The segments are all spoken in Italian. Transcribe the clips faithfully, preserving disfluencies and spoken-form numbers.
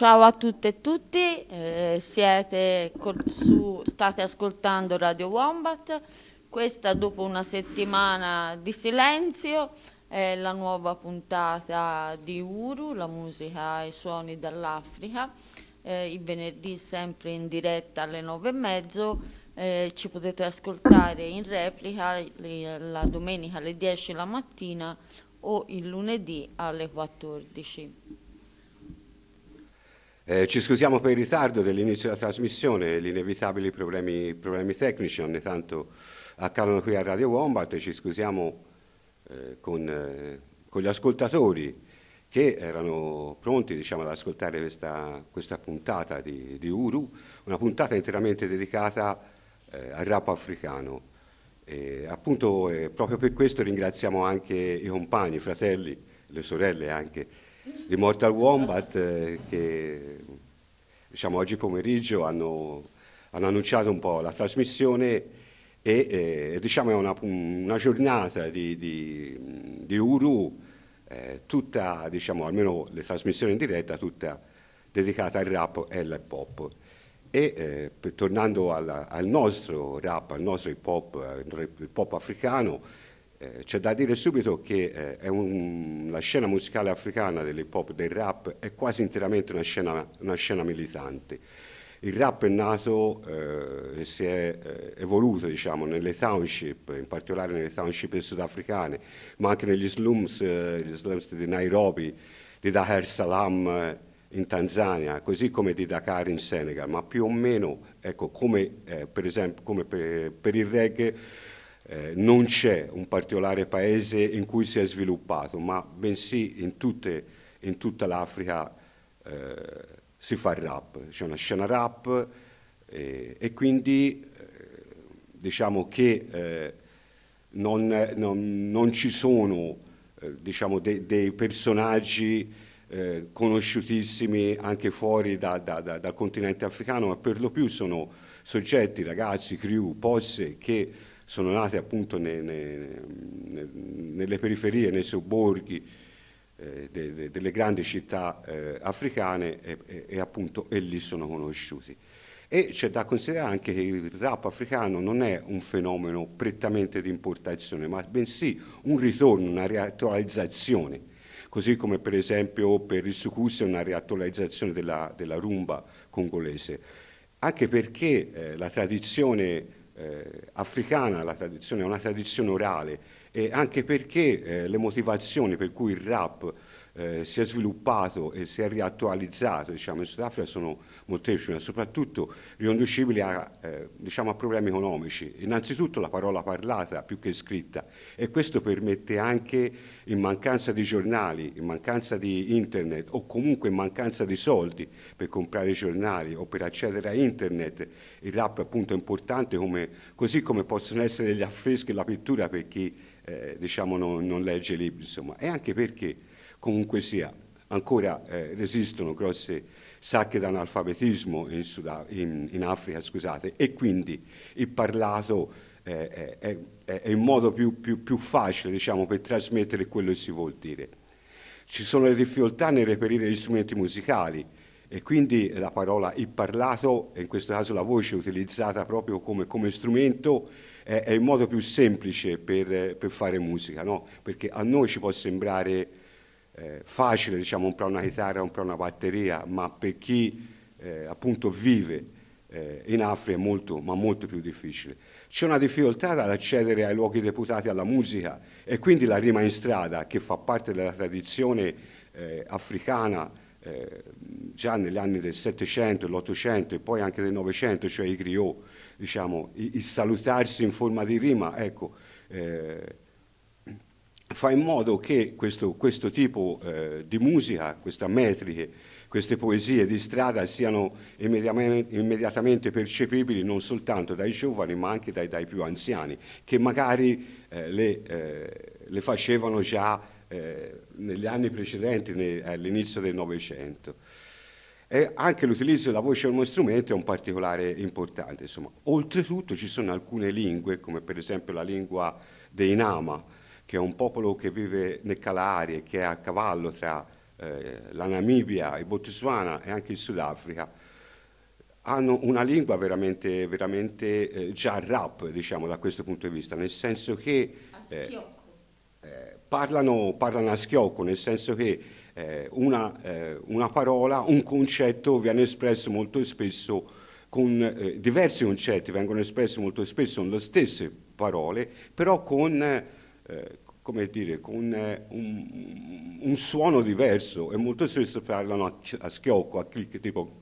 ciao a tutte e tutti, eh, siete col- su, state ascoltando Radio Wombat. Questa, dopo una settimana di silenzio, è la nuova puntata di Uru, la musica e i suoni dall'Africa. Eh, il venerdì sempre in diretta alle nove e mezzo. Eh, ci potete ascoltare in replica le- la domenica alle dieci la mattina o il lunedì alle quattordici. Eh, ci scusiamo per il ritardo dell'inizio della trasmissione, gli inevitabili problemi, problemi tecnici ogni tanto accadono qui a Radio Wombat e ci scusiamo eh, con, eh, con gli ascoltatori che erano pronti, diciamo, ad ascoltare questa, questa puntata di, di Uru, una puntata interamente dedicata eh, al rap africano. E appunto eh, proprio per questo ringraziamo anche i compagni, i fratelli, le sorelle anche di Mortal Wombat eh, che diciamo, oggi pomeriggio hanno, hanno annunciato un po' la trasmissione e eh, diciamo, è una, una giornata di, di, di Uru eh, tutta, diciamo, almeno le trasmissioni in diretta, tutta dedicata al rap e all'hip hop. E eh, per, tornando alla, al nostro rap, al nostro hip hop, il hip hop africano, eh, c'è da dire subito che eh, è un, la scena musicale africana dell'hip hop, del rap, è quasi interamente una scena, una scena militante. Il rap è nato eh, e si è eh, evoluto, diciamo, nelle township, in particolare nelle township sudafricane, ma anche negli slums, eh, gli slums di Nairobi, di Dar es Salaam eh, in Tanzania, così come di Dakar in Senegal, ma più o meno, ecco, come eh, per esempio come per, per il reggae, eh, non c'è un particolare paese in cui si è sviluppato, ma bensì in, tutte, in tutta l'Africa eh, si fa il rap, c'è una scena rap eh, e quindi eh, diciamo che eh, non, non, non ci sono eh, diciamo de, dei personaggi eh, conosciutissimi anche fuori da, da, da, dal continente africano, ma per lo più sono soggetti, ragazzi, crew, posse che sono nati appunto ne, ne, ne, nelle periferie, nei sobborghi eh, de, de, delle grandi città eh, africane e, e, e appunto e lì sono conosciuti. E c'è da considerare anche che il rap africano non è un fenomeno prettamente di importazione, ma bensì un ritorno, una riattualizzazione, così come per esempio per il sucus è una riattualizzazione della, della rumba congolese, anche perché eh, la tradizione eh, africana, la tradizione è una tradizione orale, e anche perché eh, le motivazioni per cui il rap eh, si è sviluppato e si è riattualizzato, diciamo, in Sudafrica sono molteplici, ma soprattutto riconducibili a, eh, diciamo, a problemi economici. Innanzitutto la parola parlata più che scritta, e questo permette anche, in mancanza di giornali, in mancanza di internet o comunque in mancanza di soldi per comprare i giornali o per accedere a internet, il rap appunto è importante, come, così come possono essere gli affreschi e la pittura per chi eh, diciamo non, non legge libri, insomma, e anche perché comunque sia ancora eh, resistono grosse sacche d'analfabetismo in, Sud- in, in Africa, scusate, e quindi il parlato eh, è, è, è il modo più, più, più facile, diciamo, per trasmettere quello che si vuol dire. Ci sono le difficoltà nel reperire gli strumenti musicali e quindi la parola il parlato, e in questo caso la voce utilizzata proprio come, come strumento, è, è il modo più semplice per, per fare musica, no? Perché a noi ci può sembrare eh, facile, diciamo, comprare una chitarra, comprare una batteria, ma per chi eh, appunto vive eh, in Africa è molto, ma molto più difficile. C'è una difficoltà ad accedere ai luoghi deputati alla musica e quindi la rima in strada, che fa parte della tradizione eh, africana eh, già negli anni del Settecento, dell'Ottocento e poi anche del Novecento, cioè i griot, diciamo, il, il salutarsi in forma di rima, ecco, eh, fa in modo che questo, questo tipo eh, di musica, queste metriche, queste poesie di strada siano immediatamente, immediatamente percepibili non soltanto dai giovani ma anche dai, dai più anziani, che magari eh, le, eh, le facevano già eh, negli anni precedenti, ne, all'inizio del Novecento. E anche l'utilizzo della voce come strumento è un particolare importante. Insomma. Oltretutto ci sono alcune lingue, come per esempio la lingua dei Nama, che è un popolo che vive nel Kalahari e che è a cavallo tra eh, la Namibia, il Botswana e anche il Sudafrica hanno una lingua veramente, veramente eh, già rap, diciamo, da questo punto di vista, nel senso che eh, eh, parlano, parlano a schiocco, nel senso che eh, una, eh, una parola, un concetto viene espresso molto spesso con eh, diversi concetti, vengono espressi molto spesso con le stesse parole, però con, eh, come dire, con eh, un, un suono diverso, e molto spesso parlano a, a schiocco, a clic, tipo.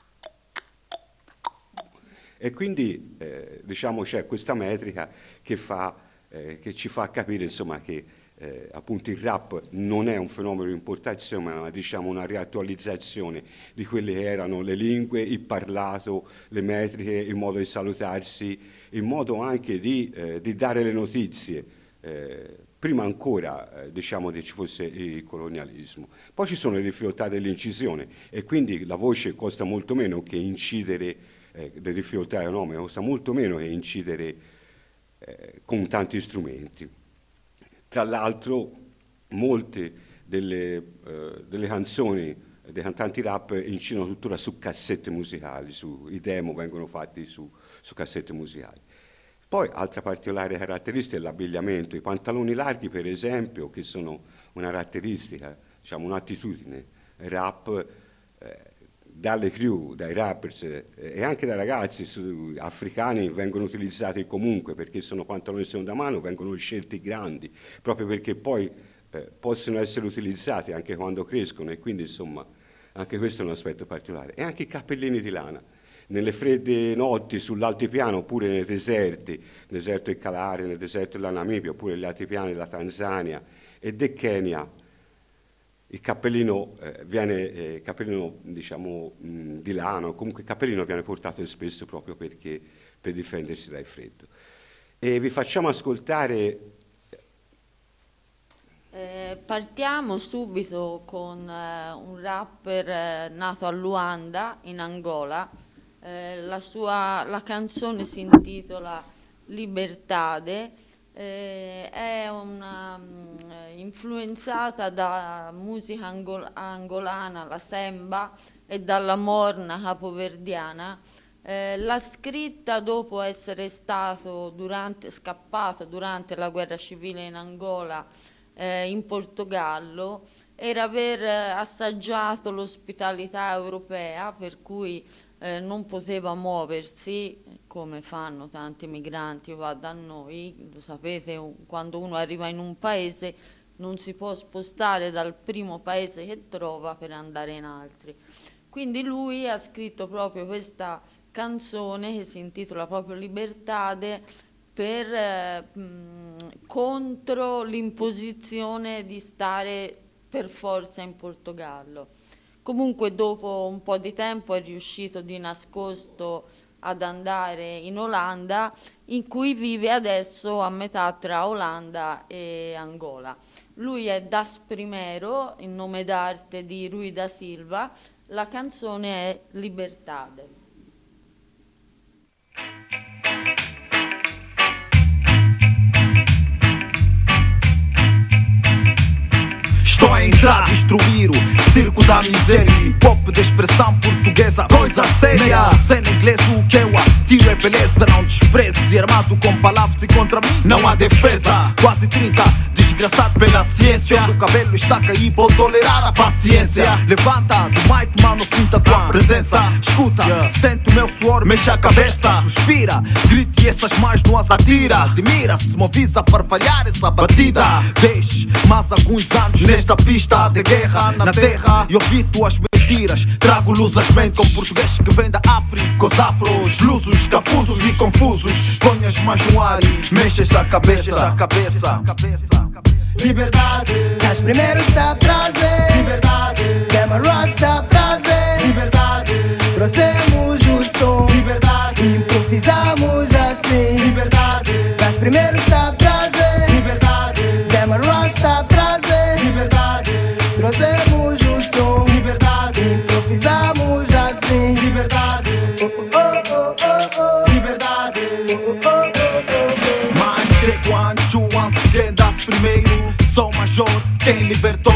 E quindi eh, diciamo c'è questa metrica che, fa, eh, che ci fa capire, insomma, che eh, appunto il rap non è un fenomeno di importazione, ma diciamo una riattualizzazione di quelle che erano le lingue, il parlato, le metriche, il modo di salutarsi, il modo anche di, eh, di dare le notizie, eh, prima ancora eh, diciamo che ci fosse il colonialismo. Poi ci sono le difficoltà dell'incisione e quindi la voce costa molto meno che incidere, eh, le difficoltà economiche costa molto meno che incidere eh, con tanti strumenti. Tra l'altro molte delle, eh, delle canzoni dei cantanti rap incidono tuttora su cassette musicali, su, i demo vengono fatti su, su cassette musicali. Poi altra particolare caratteristica è l'abbigliamento, i pantaloni larghi per esempio, che sono una caratteristica, diciamo un'attitudine rap, eh, dalle crew, dai rappers eh, e anche dai ragazzi su, africani vengono utilizzati comunque perché sono pantaloni di seconda mano, vengono scelti grandi, proprio perché poi eh, possono essere utilizzati anche quando crescono e quindi insomma anche questo è un aspetto particolare. E anche i cappellini di lana, nelle fredde notti sull'altipiano oppure nei deserti, nel deserto del Kalahari, nel deserto della Namibia oppure negli altipiani della Tanzania e del Kenya. Il cappellino eh, viene, eh, cappellino, diciamo, mh, di lana, comunque il cappellino viene portato spesso proprio perché, per difendersi dal freddo. E vi facciamo ascoltare. Eh, partiamo subito con eh, un rapper eh, nato a Luanda, in Angola. Eh, la, sua, la canzone si intitola Libertade. Eh, è una, mh, influenzata da musica angol- angolana, la semba, e dalla morna capoverdiana. Eh, l'ha scritta dopo essere stato durante, scappato durante la guerra civile in Angola, eh, in Portogallo, era aver assaggiato l'ospitalità europea, per cui eh, non poteva muoversi, come fanno tanti migranti qua da noi. Lo sapete, quando uno arriva in un paese non si può spostare dal primo paese che trova per andare in altri. Quindi lui ha scritto proprio questa canzone che si intitola proprio Libertade, per, eh, mh, contro l'imposizione di stare per forza in Portogallo. Comunque dopo un po' di tempo è riuscito di nascosto ad andare in Olanda, in cui vive adesso a metà tra Olanda e Angola. Lui è Das Primero, il nome d'arte di Rui da Silva. La canzone è Libertade. Estou a entrar, destruir o circo da miséria. Pop de expressão portuguesa, coisa séria. Cena inglesa, o que eu atiro é beleza. Não desprezes, e armado com palavras e contra mim não há defesa. Quase trinta, desgraçado pela ciência. O cabelo está a cair, vou tolerar a paciência. Levanta do mic, mano, sinta a tua presença. Escuta, sente o meu suor, mexe a cabeça. Suspira, grite e essas mãos não as atira. Admira-se, me avisa a farfalhar essa batida. Deixe mais alguns anos nesta pista de guerra na terra e ouvi tuas mentiras. Trago luz às mentes com português que vem da África. Os afros, lusos, cafusos e confusos. Põe as mãos no ar e mexes a cabeça. Liberdade, Das Primero está a trazer. Liberdade, Cameron está a trazer. Liberdade, trouxemos o som. Liberdade, improvisamos assim. Liberdade, Das Primero está a trazer. Liberdade, Cameron está a trazer. Liberdade, trouxemos o som. Liberdade, improvisamos assim. Liberdade, oh oh oh oh oh. Liberdade, oh oh oh oh. Man, chego antes, once again, Das Primeiro. Sou major, quem libertou, trouxe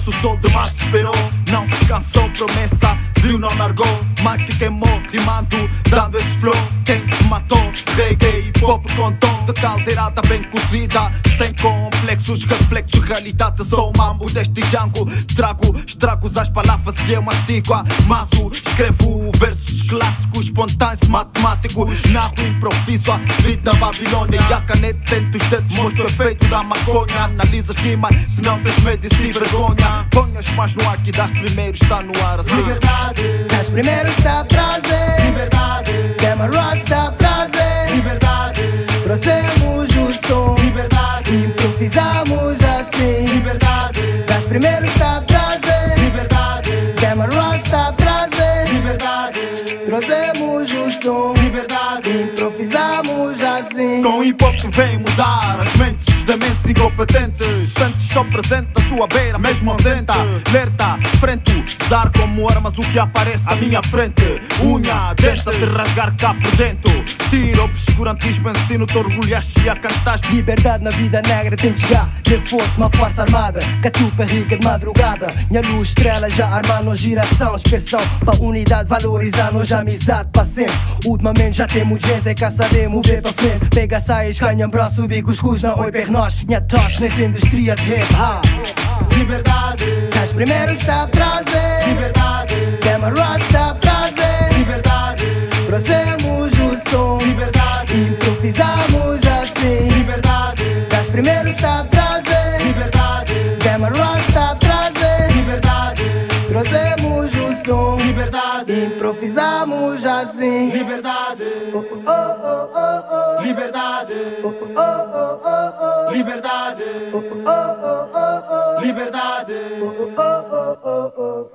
nosso sol de março esperou. Não se cansou, promessa, viu, não largou. Mike queimou, rimando, dando esse flow. Quem te matou, reggae, hip hop com tom de caldeirada bem cozida, sem complexos, reflexos, realidade. Sou o mambo deste Django. Trago estragos às palavras e eu mastigo a maço. Escrevo versos clássicos, espontâneos, matemáticos. Narro, improviso a vida Babilônia. E a caneta entre os dedos mostra o efeito da maconha. Analisa as rimas, se não tens medo e se vergonha. Põe as mãos no ar que das primeiros está no ar assim. Liberdade, das primeiros está a trazer. Liberdade, Camera está a trazer. Liberdade, trouxemos o som. Liberdade, improvisamos assim. Liberdade, das primeiros está a trazer. Liberdade, Camera está a trazer. Liberdade, trouxemos o som. Liberdade, improvisamos assim. Com hip hop vem mudar as mentes de mentes incompetentes. Sentes só presente à tua beira, mesmo ausenta. Alerta, frente, usar como armas o que aparece à minha frente. Unha, densa, te rasgar cá por dentro. Tira obscurantismo, ensino-te orgulhaste a cantar. Liberdade na vida negra tem de chegar. Ter força, uma força armada. Cachupa rica de madrugada. Minha luz estrela já armando geração. Expressão para unidade, valorizar-nos amizade para sempre. Ultimamente já temos gente é que saber mover para frente. Pega saias, canham braço, bicos, cus na oi per nós. Minha tocha nessa indústria de hip hop. Liberdade, as primeiros está a trazer. Liberdade, Camera está a trazer. Liberdade, trouxemos o som. Liberdade, improvisamos assim. Liberdade, as primeiros está a trazer. Liberdade, Camera está a trazer. Liberdade, trouxemos o som. Liberdade, improvisamos assim. Liberdade, oh, oh, oh, oh, oh. Liberdade, oh, oh, oh, oh, oh. Liberdade, oh, oh, oh, oh, oh. Liberdade, oh, oh, oh, oh, oh.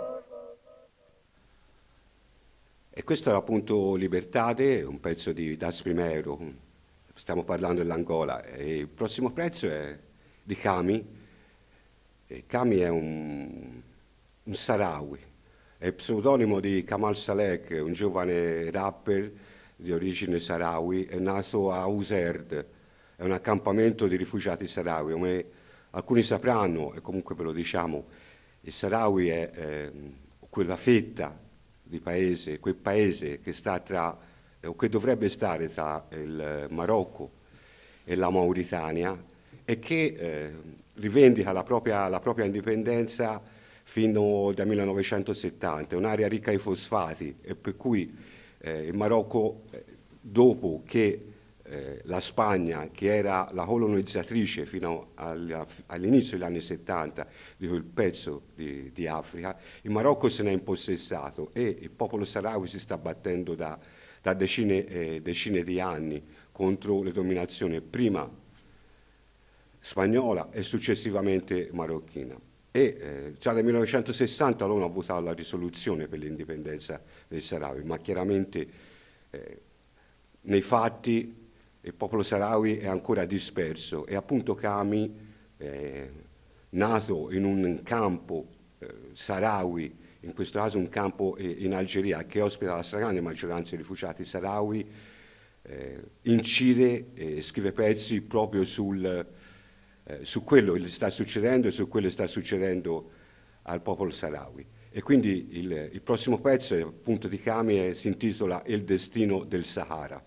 E questo era appunto Libertade, un pezzo di Das Primero, stiamo parlando dell'Angola. E il prossimo pezzo è di Kami. E Kami è un, un Sahrawi, è il pseudonimo di Kamal Salek, un giovane rapper di origine Sahrawi, è nato a Userd, è un accampamento di rifugiati Sahrawi. Come alcuni sapranno, e comunque ve lo diciamo, il Sahrawi è eh, quella fetta di paese, quel paese che sta tra, o che dovrebbe stare tra il Marocco e la Mauritania e che eh, rivendica la propria, la propria indipendenza fino dal millenovecentosettanta. È un'area ricca di fosfati e per cui eh, il Marocco, eh, dopo che eh, la Spagna, che era la colonizzatrice fino al, all'inizio degli anni settanta di quel pezzo di, di Africa, il Marocco se ne è impossessato e il popolo sahrawi si sta battendo da, da decine, eh, decine di anni contro le dominazioni prima spagnola e successivamente marocchina. E eh, già nel millenovecentosessanta l'ONU ha votato la risoluzione per l'indipendenza dei Sahrawi, ma chiaramente eh, nei fatti il popolo Sahrawi è ancora disperso e appunto Kami, eh, nato in un campo eh, Sahrawi, in questo caso un campo eh, in Algeria che ospita la stragrande maggioranza dei rifugiati Sahrawi, eh, incide e scrive pezzi proprio sul Eh, su quello che sta succedendo e su quello che sta succedendo al popolo Sahrawi. E quindi il, il prossimo pezzo, appunto di Kami, è, si intitola Il destino del Sahara.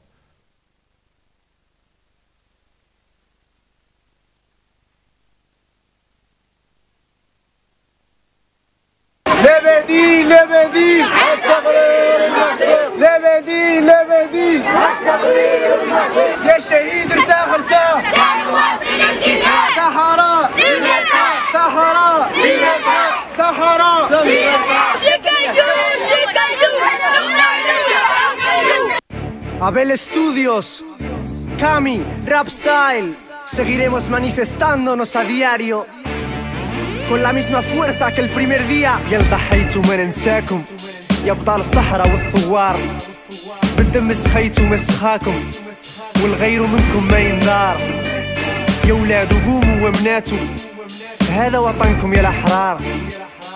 Lebedi, lebedi, lebedi, lebedi, يا شهيد ارتاح ارتاح صحراء صحراء صحراء Abel Estudios, Kami, Rap Style, seguiremos manifestándonos a diario con la misma fuerza que el primer día. يلا حيتوا ما ننساكم يا ابطال الصحراء والثوار، بالدم سخيتوا مسخاكم والغير منكم ما ينذار. يا ولاد قوموا ومناتوا، هذا وطنكم يا الأحرار،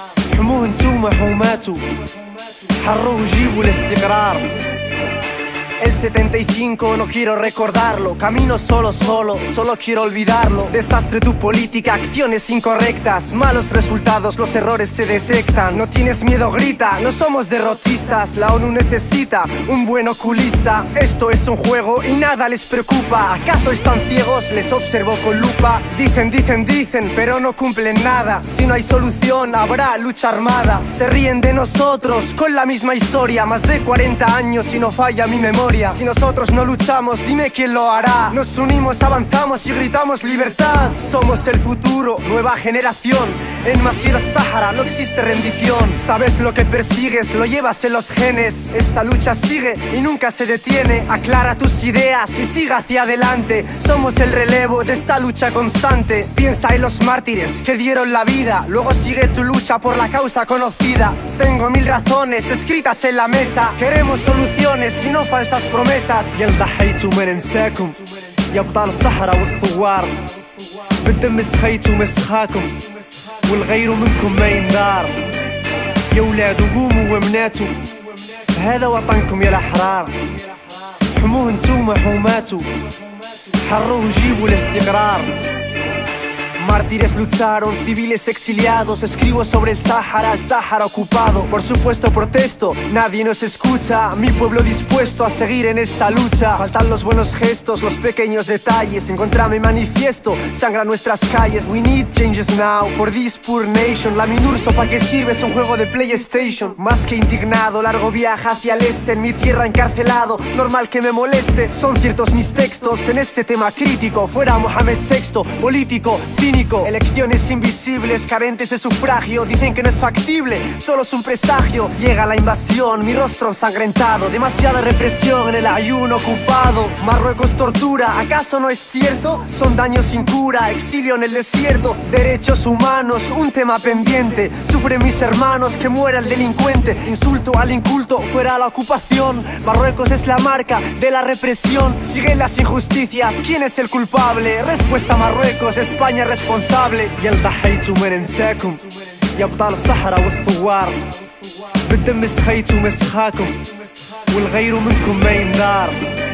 حموه انتوما حوماتوا، حروه جيبوا الاستقرار. El setenta y cinco no quiero recordarlo. Camino solo, solo, solo quiero olvidarlo. Desastre tu política, acciones incorrectas, malos resultados, los errores se detectan. No tienes miedo, grita, no somos derrotistas. La ONU necesita un buen oculista. Esto es un juego y nada les preocupa. ¿Acaso están ciegos? Les observo con lupa. Dicen, dicen, dicen, pero no cumplen nada. Si no hay solución, habrá lucha armada. Se ríen de nosotros con la misma historia. Más de cuarenta años y no falla mi memoria. Si nosotros no luchamos, dime quién lo hará. Nos unimos, avanzamos y gritamos libertad. Somos el futuro, nueva generación. En Masir Sahara no existe rendición. Sabes lo que persigues, lo llevas en los genes. Esta lucha sigue y nunca se detiene. Aclara tus ideas y siga hacia adelante. Somos el relevo de esta lucha constante. Piensa en los mártires que dieron la vida. Luego sigue tu lucha por la causa conocida. Tengo mil razones escritas en la mesa. Queremos soluciones y no falsas promesas. يلا حيتوا ما ننساكم يا ابطال الصحراء والثوار. بالدم سخيتوا مسخاكم والغير منكم ما ينار. يا ولاد قوموا ومناتوا هذا وطنكم يا الاحرار. حموه انتوما حوماتوا حروه جيبوا الاستقرار. Mártires lucharon, civiles exiliados. Escribo sobre el Sáhara, el Sáhara ocupado. Por supuesto protesto, nadie nos escucha. Mi pueblo dispuesto a seguir en esta lucha. Faltan los buenos gestos, los pequeños detalles. Encontrame manifiesto, sangra nuestras calles. We need changes now, for this poor nation. La Minurso, ¿pa' qué sirve? Es un juego de PlayStation. Más que indignado, largo viaje hacia el este. En mi tierra encarcelado, normal que me moleste. Son ciertos mis textos en este tema crítico. Fuera Mohamed sexto, político, cínico. Elecciones invisibles, carentes de sufragio. Dicen que no es factible, solo es un presagio. Llega la invasión, mi rostro ensangrentado. Demasiada represión en el ayuno ocupado. Marruecos tortura, ¿acaso no es cierto? Son daños sin cura, exilio en el desierto. Derechos humanos, un tema pendiente. Sufren mis hermanos, que muera el delincuente. Insulto al inculto, fuera la ocupación. Marruecos es la marca de la represión. Siguen las injusticias, ¿quién es el culpable? Respuesta Marruecos, España responsable. يلا حيتوا ما ننساكم يا ابطال الصحراء والثوار. بالدم سخيتوا مسخاكم والغير منكم ما ينار.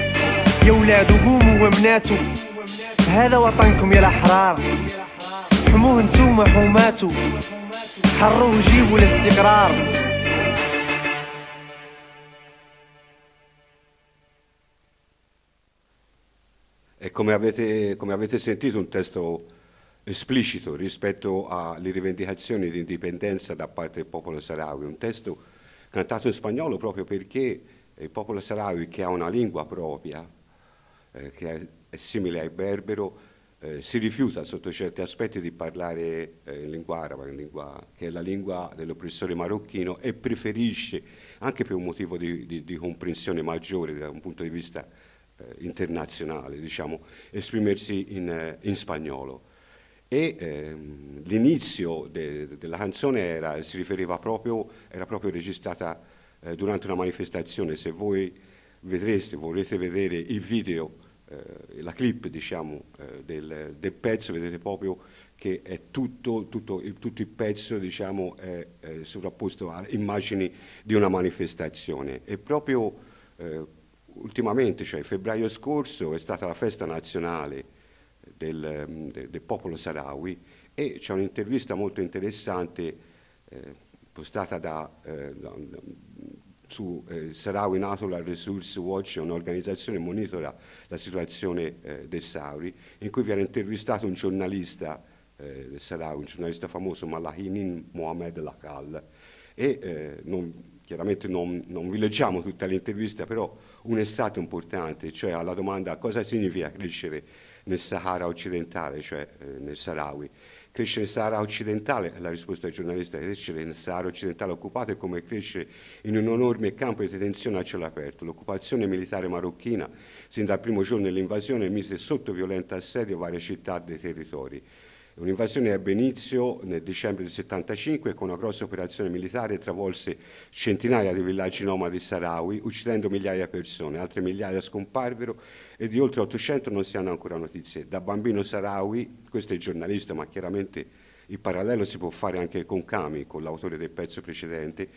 يا ولاد قوموا ومناتوا هذا وطنكم يا الاحرار. حموه انتوما حوماتوا حروه جيبوا الاستقرار. E come avete, come avete sentito, un testo esplicito rispetto alle rivendicazioni di indipendenza da parte del popolo saharawi, un testo cantato in spagnolo proprio perché il popolo saharawi, che ha una lingua propria, eh, che è, è simile al berbero, eh, si rifiuta sotto certi aspetti di parlare eh, in lingua araba, in lingua, che è la lingua dell'oppressore marocchino, e preferisce, anche per un motivo di, di, di comprensione maggiore da un punto di vista eh, internazionale, diciamo, esprimersi in, eh, in spagnolo. E ehm, l'inizio de, della canzone era, si riferiva proprio, era proprio registrata eh, durante una manifestazione. Se voi vedreste, vorrete vedere il video, eh, la clip, diciamo, eh, del, del pezzo, vedete proprio che è tutto, tutto, il, tutto il pezzo, diciamo, è, è sovrapposto a immagini di una manifestazione. E proprio eh, ultimamente, cioè febbraio scorso, è stata la festa nazionale Del, del, del popolo saharawi, e c'è un'intervista molto interessante eh, postata da, eh, da, su eh, Sahrawi Natural Resource Watch, un'organizzazione che monitora la situazione eh, del Sahrawi, in cui viene intervistato un giornalista eh, del Sahrawi, un giornalista famoso, Malahinin Mohamed Lakal, e eh, non, chiaramente non, non vi leggiamo tutta l'intervista, però un estratto importante, cioè alla domanda cosa significa crescere nel Sahara occidentale, cioè eh, nel Sahrawi. Crescere nel Sahara occidentale, la risposta del giornalista, crescere nel Sahara occidentale occupato è come crescere in un enorme campo di detenzione a cielo aperto. L'occupazione militare marocchina, sin dal primo giorno dell'invasione, mise sotto violento assedio varie città dei territori. Un'invasione ebbe inizio nel dicembre del settantacinque con una grossa operazione militare, travolse centinaia di villaggi nomadi sahrawi, uccidendo migliaia di persone, altre migliaia scomparvero e di oltre ottocento non si hanno ancora notizie. Da bambino sahrawi, questo è il giornalista, ma chiaramente il parallelo si può fare anche con Cami, con l'autore del pezzo precedente,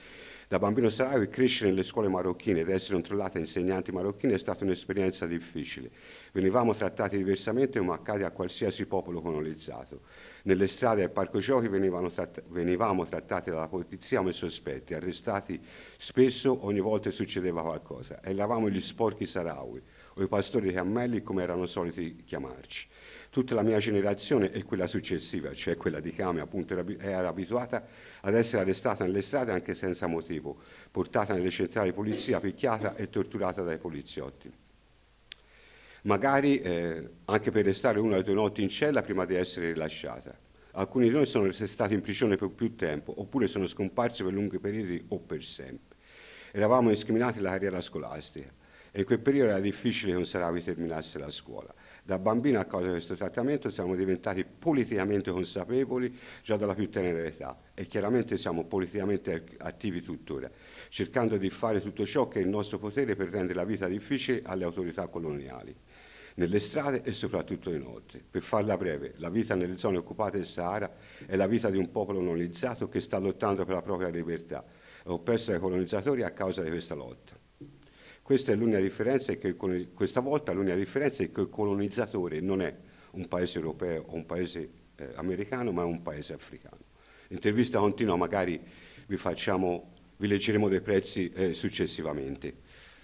Da bambino saharawi crescere nelle scuole marocchine ed essere controllate da insegnanti marocchini è stata un'esperienza difficile. Venivamo trattati diversamente come accade a qualsiasi popolo colonizzato. Nelle strade e al parco giochi tratt- venivamo trattati dalla polizia come sospetti, arrestati spesso ogni volta che succedeva qualcosa. Eravamo gli sporchi saharawi o i pastori dei cammelli come erano soliti chiamarci. Tutta la mia generazione e quella successiva, cioè quella di Kami, appunto, era abituata ad essere arrestata nelle strade anche senza motivo, portata nelle centrali di polizia, picchiata e torturata dai poliziotti. Magari eh, anche per restare una o due notti in cella prima di essere rilasciata. Alcuni di noi sono stati in prigione per più tempo, oppure sono scomparsi per lunghi periodi o per sempre. Eravamo discriminati nella carriera scolastica e in quel periodo era difficile che un saharawi terminasse la scuola. Da bambino, a causa di questo trattamento, siamo diventati politicamente consapevoli già dalla più tenera età e chiaramente siamo politicamente attivi tuttora, cercando di fare tutto ciò che è il nostro potere per rendere la vita difficile alle autorità coloniali, nelle strade e soprattutto di notte. Per farla breve, la vita nelle zone occupate del Sahara è la vita di un popolo colonizzato che sta lottando per la propria libertà, oppresso dai colonizzatori a causa di questa lotta. Questa è l'unica differenza, è che il, questa volta l'unica differenza è che il colonizzatore non è un paese europeo o un paese eh, americano, ma è un paese africano. Intervista continua, magari vi, facciamo, vi leggeremo dei prezzi eh, successivamente.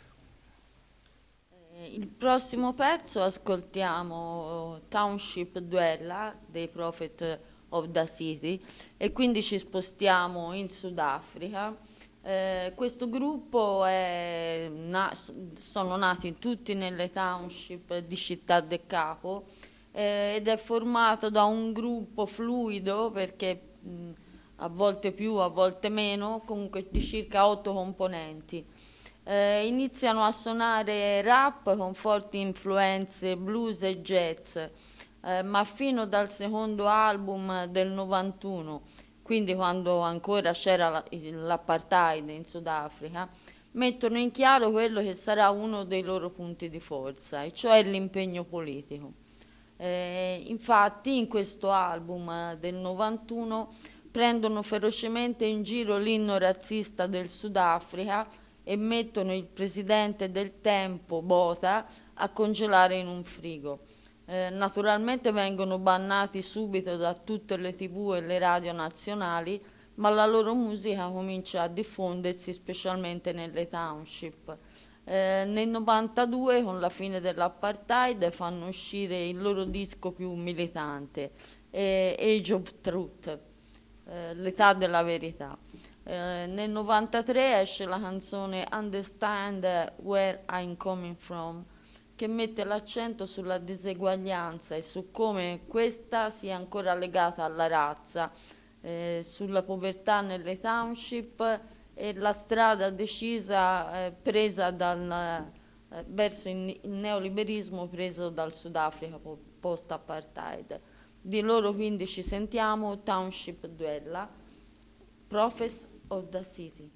Il prossimo pezzo ascoltiamo Township Dwella dei Prophet of the City e quindi ci spostiamo in Sudafrica. Eh, questo gruppo è na- sono nati tutti nelle township di Città del Capo eh, ed è formato da un gruppo fluido perché mh, a volte più, a volte meno, comunque di circa otto componenti. Eh, iniziano a suonare rap con forti influenze blues e jazz, eh, ma fino dal secondo album del novantuno, quindi quando ancora c'era l'apartheid in Sudafrica, mettono in chiaro quello che sarà uno dei loro punti di forza, e cioè l'impegno politico. Eh, infatti in questo album del novantuno prendono ferocemente in giro l'inno razzista del Sudafrica e mettono il presidente del tempo, Botha, a congelare in un frigo. Eh, naturalmente vengono bannati subito da tutte le tivù e le radio nazionali, ma la loro musica comincia a diffondersi specialmente nelle township. Eh, nel novantadue, con la fine dell'apartheid, fanno uscire il loro disco più militante, eh, Age of Truth, eh, l'età della verità. Eh, nel novantatré esce la canzone Understand Where I'm Coming From, che mette l'accento sulla diseguaglianza e su come questa sia ancora legata alla razza, eh, sulla povertà nelle township e la strada decisa eh, presa dal, eh, verso il, il neoliberismo preso dal Sudafrica post-apartheid. Di loro quindi ci sentiamo Township Dwella, Prophets of the City.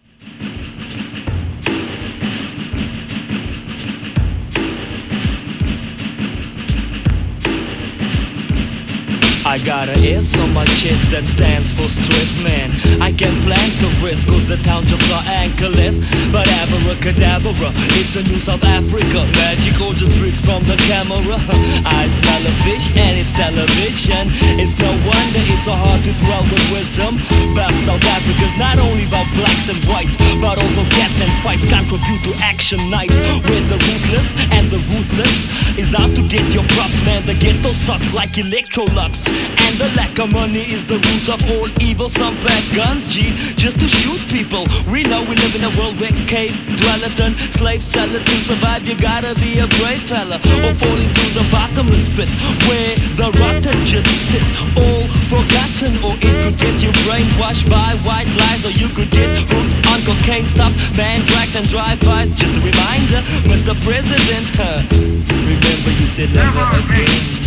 I got an S on my chest that stands for stress, man. I can plan to risk, cause the townships are anchorless. But abracadabra, it's a new South Africa. Magical just tricks from the camera. I smell a fish and it's television. It's no wonder it's so hard to dwell with wisdom. But South Africa's not only about blacks and whites, but also cats and fights. Contribute to action nights where the ruthless and the ruthless is out to get your props, man. The ghetto sucks like Electrolux. And the lack of money is the root of all evil. Some pack guns, G, just to shoot people. We know we live in a world where cave dweller turn slave seller. To survive you gotta be a brave fella, or fall into the bottomless pit where the rotten just sit, all forgotten. Or it could get you brainwashed by white lies, or you could get hooked on cocaine stuff, man drags and drive-bys. Just a reminder, Mister President, huh? Remember you said never again.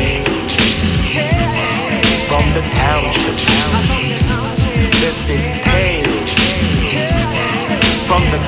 From the townships, this is Tales from the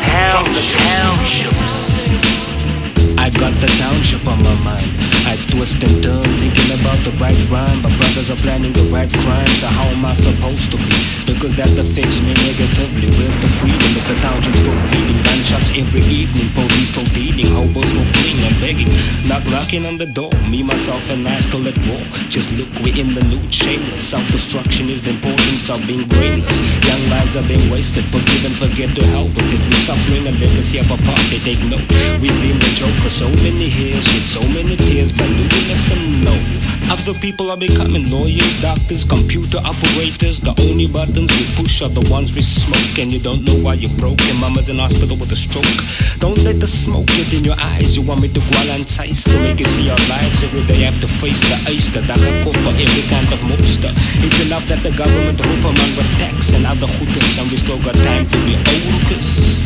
townships. I got the township on my mind. I twist and turn, thinking about the the right rhyme, but brothers are planning the right crime. So how am I supposed to be? Because that affects me negatively. Where's the freedom if the township's still bleeding? Gunshots every evening, police still dealing, hobos still pleading and begging, knock knocking on the door. Me, myself and I still at war. Just look, we're in the nude, shameless. Self-destruction is the importance of being brainless. Young lives are being wasted, forgive and forget to help with it. We're suffering a legacy of a part they take note. We've been the joke for so many years, shed so many tears, but do you listen? No. Other people are becoming lawyers, doctors, computer operators. The only buttons we push are the ones we smoke. And you don't know why you're broken. Mama's in hospital with a stroke. Don't let the smoke get in your eyes. You want me to go and entice to make you see our lives. Every day I have to face the ice, the dakakopa, every kind of monster. It's enough that the government rope among with tax and other hooters, and we still got time to be orcas.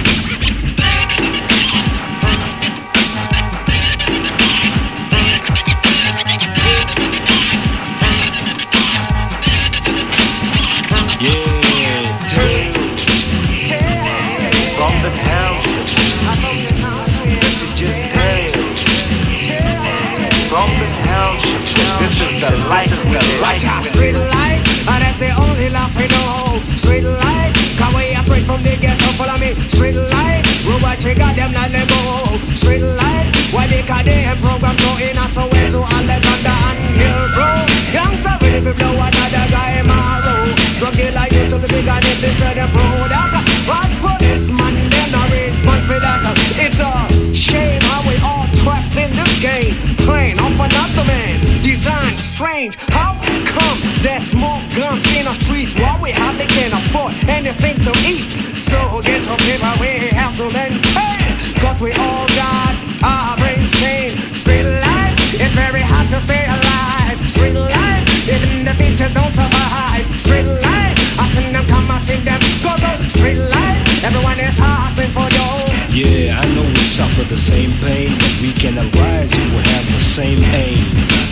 Watch out, street life, and that's the only life we know. Street life, come away straight from the ghetto, follow me. Street life, robot check out them not let go. Street life, why they call them program so in us so went to Alexander and Hillbrow. Youngs are ready to blow another guy in my row. Drug dealer used to be big and if they say the product. But policeman, them no response for that. It's a shame how we all trapped in this game. Playing off another man, design strange. How come there's more guns in the streets while we hardly can afford anything to eat? So get to paper we have to maintain, cause we all got our brains chained. Street life, it's very hard to stay alive. Street life, even the features don't survive. Street life, I seen them come, I seen them go, go. Street life, everyone is hustling for your own. Yeah, I know we suffer the same pain, but we can arise if we have the same aim.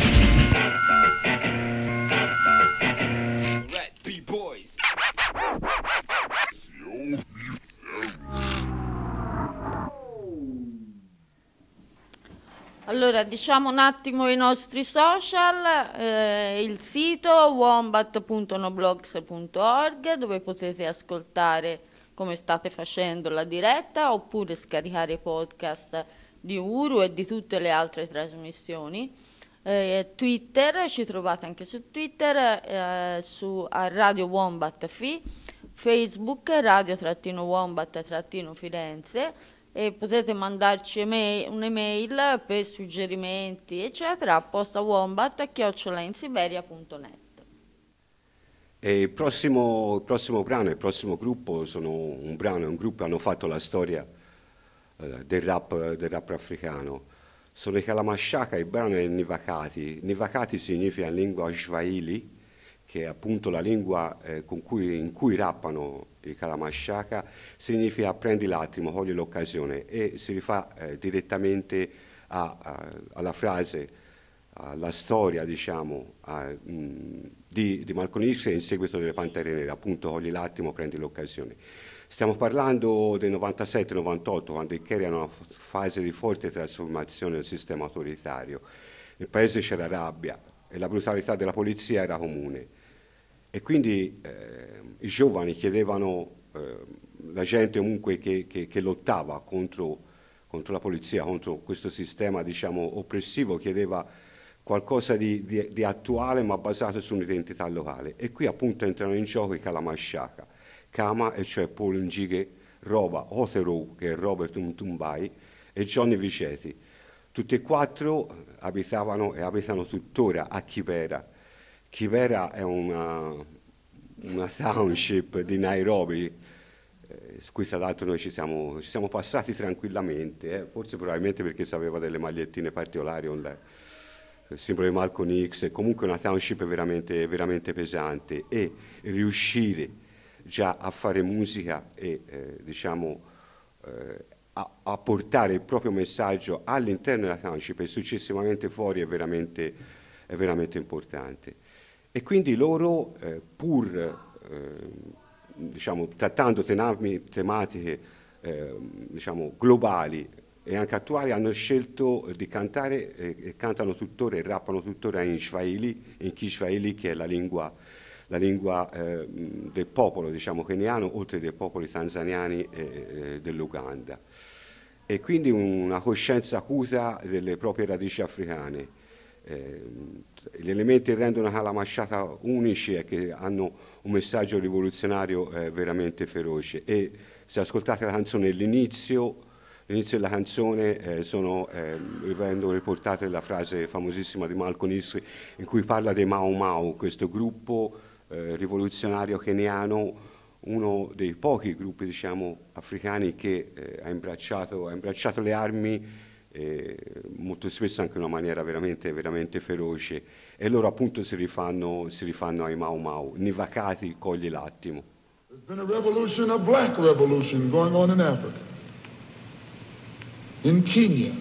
Allora, diciamo un attimo i nostri social, eh, il sito wombat punto noblogs punto org, dove potete ascoltare, come state facendo, la diretta, oppure scaricare i podcast di Uru e di tutte le altre trasmissioni. Eh, Twitter, ci trovate anche su Twitter, eh, su a Radio Wombat Fi, Facebook radio-wombat-firenze, e potete mandarci email, un'email per suggerimenti eccetera a posta wombat chiocciola insiberia punto net. E il prossimo, il prossimo brano, il prossimo gruppo sono un brano, un gruppo che hanno fatto la storia eh, del, rap, del rap africano. Sono i Kalamashaka, il brano è Nivakati. Nivakati significa in lingua swahili, che è appunto la lingua eh, con cui, in cui rappano i Kalamashaka, significa prendi l'attimo, cogli l'occasione, e si rifà eh, direttamente a, a, alla frase, alla storia, diciamo, a, mh, di, di Malcolm X in seguito delle Pantere Nere, appunto cogli l'attimo, prendi l'occasione. Stiamo parlando del novantasette novantotto, quando il Kenya era una fase di forte trasformazione del sistema autoritario. Nel paese c'era rabbia e la brutalità della polizia era comune. E quindi eh, i giovani chiedevano, eh, la gente comunque che, che, che lottava contro, contro la polizia, contro questo sistema, diciamo, oppressivo, chiedeva qualcosa di, di, di attuale ma basato su un'identità locale. E qui appunto entrano in gioco i Kalamashaka, Kama, e cioè Paul Njige, Roba, Othero, che è Robert Mtumbai, e Johnny Viceti. Tutti e quattro abitavano e abitano tuttora a Kibera. Kibera è una, una township di Nairobi, eh, su cui tra l'altro noi ci siamo, ci siamo passati tranquillamente, eh, forse probabilmente perché sapeva delle magliettine particolari, il simbolo di Malcolm X, è comunque una township veramente, veramente pesante, e riuscire già a fare musica e eh, diciamo eh, a, a portare il proprio messaggio all'interno della township e successivamente fuori è veramente, è veramente importante. E quindi loro, eh, pur eh, diciamo, trattando tenami, tematiche eh, diciamo, globali, e anche attuali hanno scelto di cantare e, e cantano tuttora e rappano tuttora in Swahili, in Kiswahili, che è la lingua, la lingua eh, del popolo, diciamo, keniano, oltre dei popoli tanzaniani e, e dell'Uganda. E quindi una coscienza acuta delle proprie radici africane. Eh, gli elementi che rendono Kalamasciata unici è che hanno un messaggio rivoluzionario eh, veramente feroce, e se ascoltate la canzone, l'inizio L'inizio della canzone eh, sono, eh, vengono riportate la frase famosissima di Malcolm X in cui parla dei Mau Mau, questo gruppo eh, rivoluzionario keniano, uno dei pochi gruppi, diciamo, africani che eh, ha, imbracciato, ha imbracciato le armi, eh, molto spesso anche in una maniera veramente, veramente feroce, e loro appunto si rifanno, si rifanno ai Mau Mau. Nivakati coglie l'attimo. There's been a revolution, a black revolution going on in Africa. In Kenya,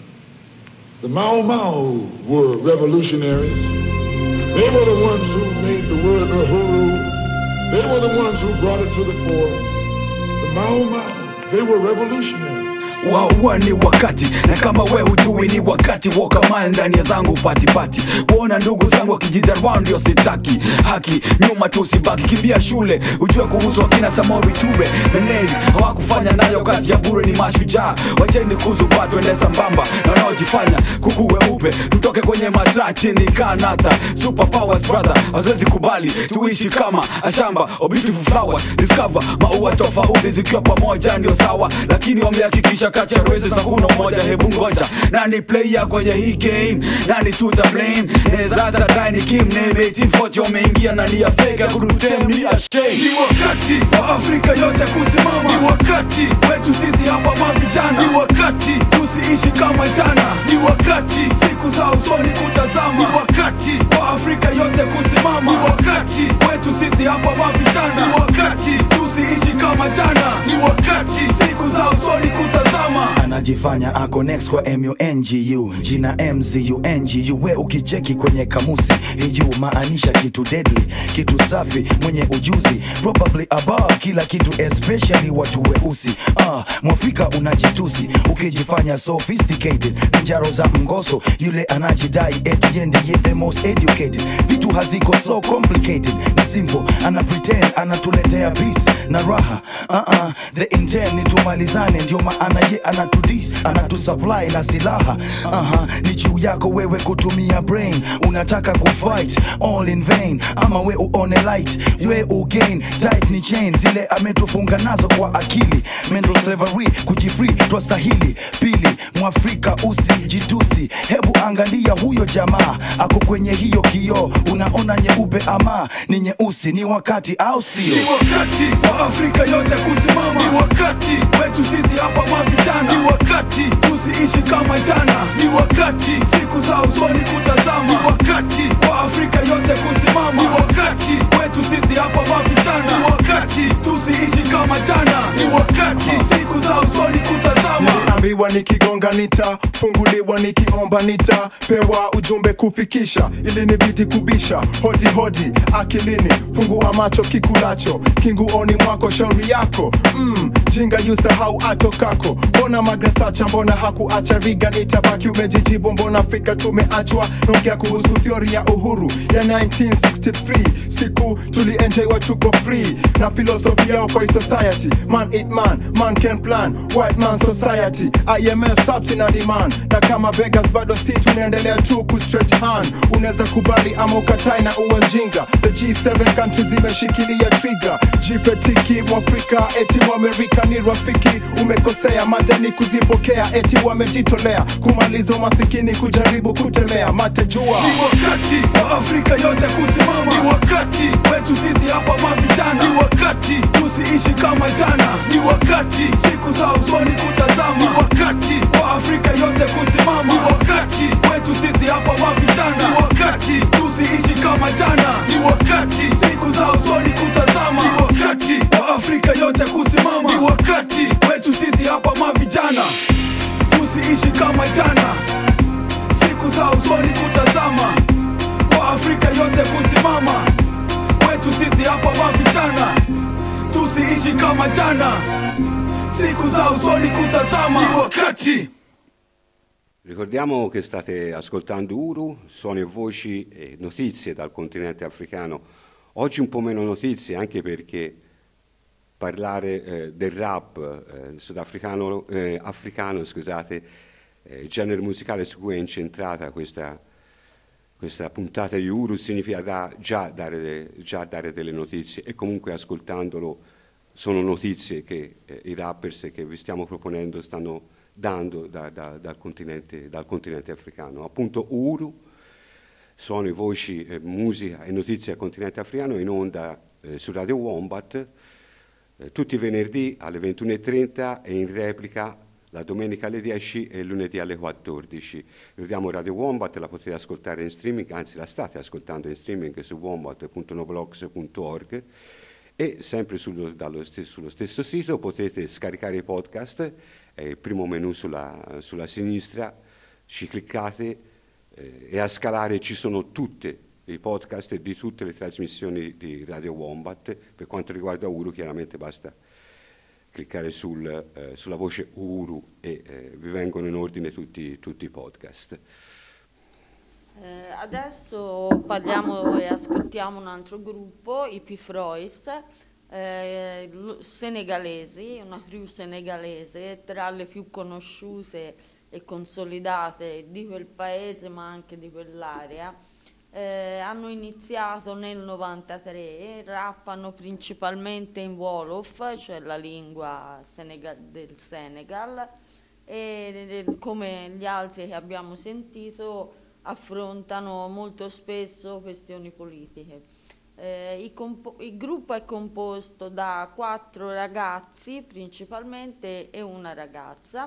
the Mau Mau were revolutionaries. They were the ones who made the word Uhuru. They were the ones who brought it to the fore. The Mau Mau, they were revolutionaries. Wawa ni wakati, na kama we hujui ni wakati, woka mile ndani ya zangu pati pati. Kuona ndugu zangu wakijidharau ndio sitaki. Haki, nyuma tu usibaki, kimbia shule ujue kuhusu akina Samori Ture Benedi, hawakufanya nayo kazi ya bure, ni mashujaa. Wacheni kuzuba twende sambamba na wanaojifanya kuku weupe, tutoke kwenye mataa chini kanata. Super powers brother, haziwezi kubali tuishi kama ashamba. Oh beautiful flowers, discover maua tofauti zikiwa pamoja ndio sawa, lakini wamehakikisha kacha rweze hakuna umoja. Hebu ngoja, nani player kwenye hii game, nani tuta blame? Nezaza dine kim name eighteen forty umeingia na ni fake kurutem ni shame. Ni wakati wa Afrika yote kusimama, ni wakati wetu sisi hapa mavijana, ni wakati tusiishi kama jana, ni wakati siku za usoni kutazama, ni wakati wa Afrika yote kusimama, ni wakati wetu sisi hapa mavijana, ni wakati tusiishi kama jana, ni wakati siku za usoni kutazama. Anajifanya ako next kwa M U N G U, jina M Z U N G U. We ukicheki kwenye kamusi hiju maanisha kitu deadly, kitu safi, mwenye ujuzi, probably above kila kitu, especially watu weusi. Ah, Mwafrika unajitusi ukijifanya sophisticated, njaro za mgoso, yule anajidai eti yeye ndiye the most educated. Vitu haziko so complicated, ni simple, ana pretend anatuletea peace na raha. Ah uh ah, -uh, the intent ni tumalizane, ndio maana ye anatudis, anatusupply na silaha. Aha, ni juu yako wewe kutumia brain, unataka kufight all in vain, ama we uone light, we ugain tight ni chain zile ametufunga nazo kwa akili. Mental slavery kujifree twastahili. Pili, Mwafrika usijitusi, hebu angalia huyo jamaa ako kwenye hiyo kio, unaona nyeupe ama ni nyeusi? Ni wakati au sio? Ni wakati wa Afrika yote kusimama, ni wakati wetu sisi hapa mavijana, ni wakati tusiishi kama jana, ni wakati siku za usoni kutazama, ni wakati wa Afrika yote kusimama, ni wakati wetu sisi hapa mavijana, ni wakati tusiishi kama jana, ni wakati siku za usoni kutazama. Niliambiwa nikigonga nitafunguliwa, nikiomba nitapewa, ujumbe kufikisha ili nibidi kubisha. Hodi hodi akilini, fungua macho kikulacho, kinguoni mwako shauri yako. Mm, jinga yusahau atokako. Mbona Margaret Thatcher, mbona hakuacha Reagan? Itabaki umejijibu, mbona Afrika tumeachwa? Nongea kuhusu theory ya uhuru ya nineteen sixty-three, siku tuli enjoy wa tuko free, na philosophy ya Okoi society. Man eat man, man can plan, white man society. I M F subs na demand, na kama Vegas bado si tunaendelea tu ku stretch hand. Unaweza kubali ama ukatai na uwe mjinga. The G seven countries zimeshikilia trigger. Jipe tiki Mwafrika eti Mwamerika ni rafiki, umekosea. Madeni kuzipokea eti wamejitolea, kumaliza masikini kujaribu kutemea. Mate jua ni wakati wa Afrika yote kusimama, ni wakati wetu sisi hapa mavijana, ni wakati tusiishi kama jana, ni wakati siku za usoni kutazama, ni wakati wa Afrika yote kusimama, ni wakati wetu sisi hapa mavijana, ni wakati tusiishi kama jana, ni wakati siku za usoni kutazama, ni wakati wa Afrika yote kusimama, ni wakati wetu sisi hapa mavijana, tusiishi kama jana, siku za usoni kutazama. Kwa Afrika yote kusimama, wetu sisi hapa mavijana, tusiishi kama jana, siku za usoni kutazama. Ni wakati Ricordiamo che state ascoltando Uru, suoni e voci e notizie dal continente africano. Oggi un po' meno notizie, anche perché parlare eh, del rap eh, sudafricano, eh, africano, scusate, eh, genere musicale su cui è incentrata questa, questa puntata di Uru, significa da, già, dare de, già dare delle notizie, e comunque ascoltandolo sono notizie che eh, i rappers che vi stiamo proponendo stanno dando da, da, dal, continente, dal continente africano. Appunto Uru, suoni, voci, eh, musica e notizie al continente africano, in onda eh, su Radio Wombat eh, tutti i venerdì alle ventuno e trenta e in replica la domenica alle dieci e il lunedì alle quattordici. Ricordiamo Radio Wombat, la potete ascoltare in streaming, anzi la state ascoltando in streaming su wombat punto noblogs punto org, e sempre sullo, dallo stesso, sullo stesso sito potete scaricare i podcast. È il primo menu sulla, sulla sinistra, ci cliccate eh, e a scalare ci sono tutti i podcast di tutte le trasmissioni di Radio Wombat. Per quanto riguarda Uru, chiaramente basta cliccare sul, eh, sulla voce Uru e eh, vi vengono in ordine tutti, tutti i podcast. Eh, adesso parliamo e ascoltiamo un altro gruppo, i Pifrois, eh, senegalesi, una crew senegalese, tra le più conosciute e consolidate di quel paese ma anche di quell'area. Eh, hanno iniziato nel novantatré, rappano principalmente in Wolof, cioè la lingua Senegal, del Senegal, e come gli altri che abbiamo sentito affrontano molto spesso questioni politiche. Eh, il, compo- il gruppo è composto da quattro ragazzi principalmente e una ragazza,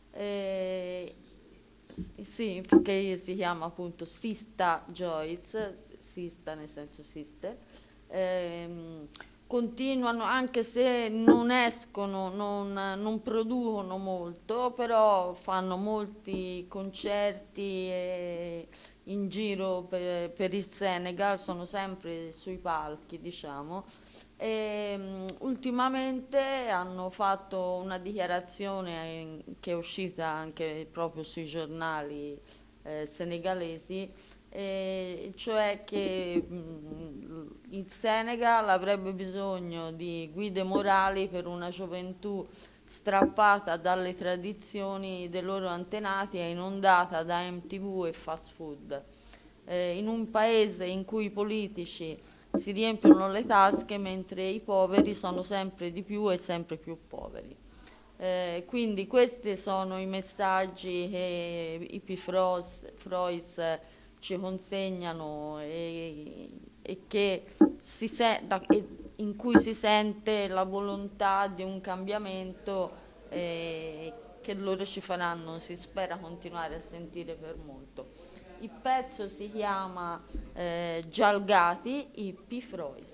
eh, sì, che si chiama appunto Sista Joyce, Sista nel senso sister. Eh, continuano, anche se non escono, non, non producono molto, però fanno molti concerti e in giro per, per il Senegal, sono sempre sui palchi, diciamo. E, um, ultimamente hanno fatto una dichiarazione in, che è uscita anche proprio sui giornali eh, senegalesi, e cioè che mh, il Senegal avrebbe bisogno di guide morali per una gioventù strappata dalle tradizioni dei loro antenati e inondata da M T V e fast food. Eh, in un paese in cui i politici si riempiono le tasche mentre i poveri sono sempre di più e sempre più poveri. Eh, quindi questi sono i messaggi che i Pifrois ci consegnano e, e che si se, da, e in cui si sente la volontà di un cambiamento eh, che loro ci faranno, si spera, continuare a sentire per molto. Il pezzo si chiama eh, Jalgati, i Pifrois.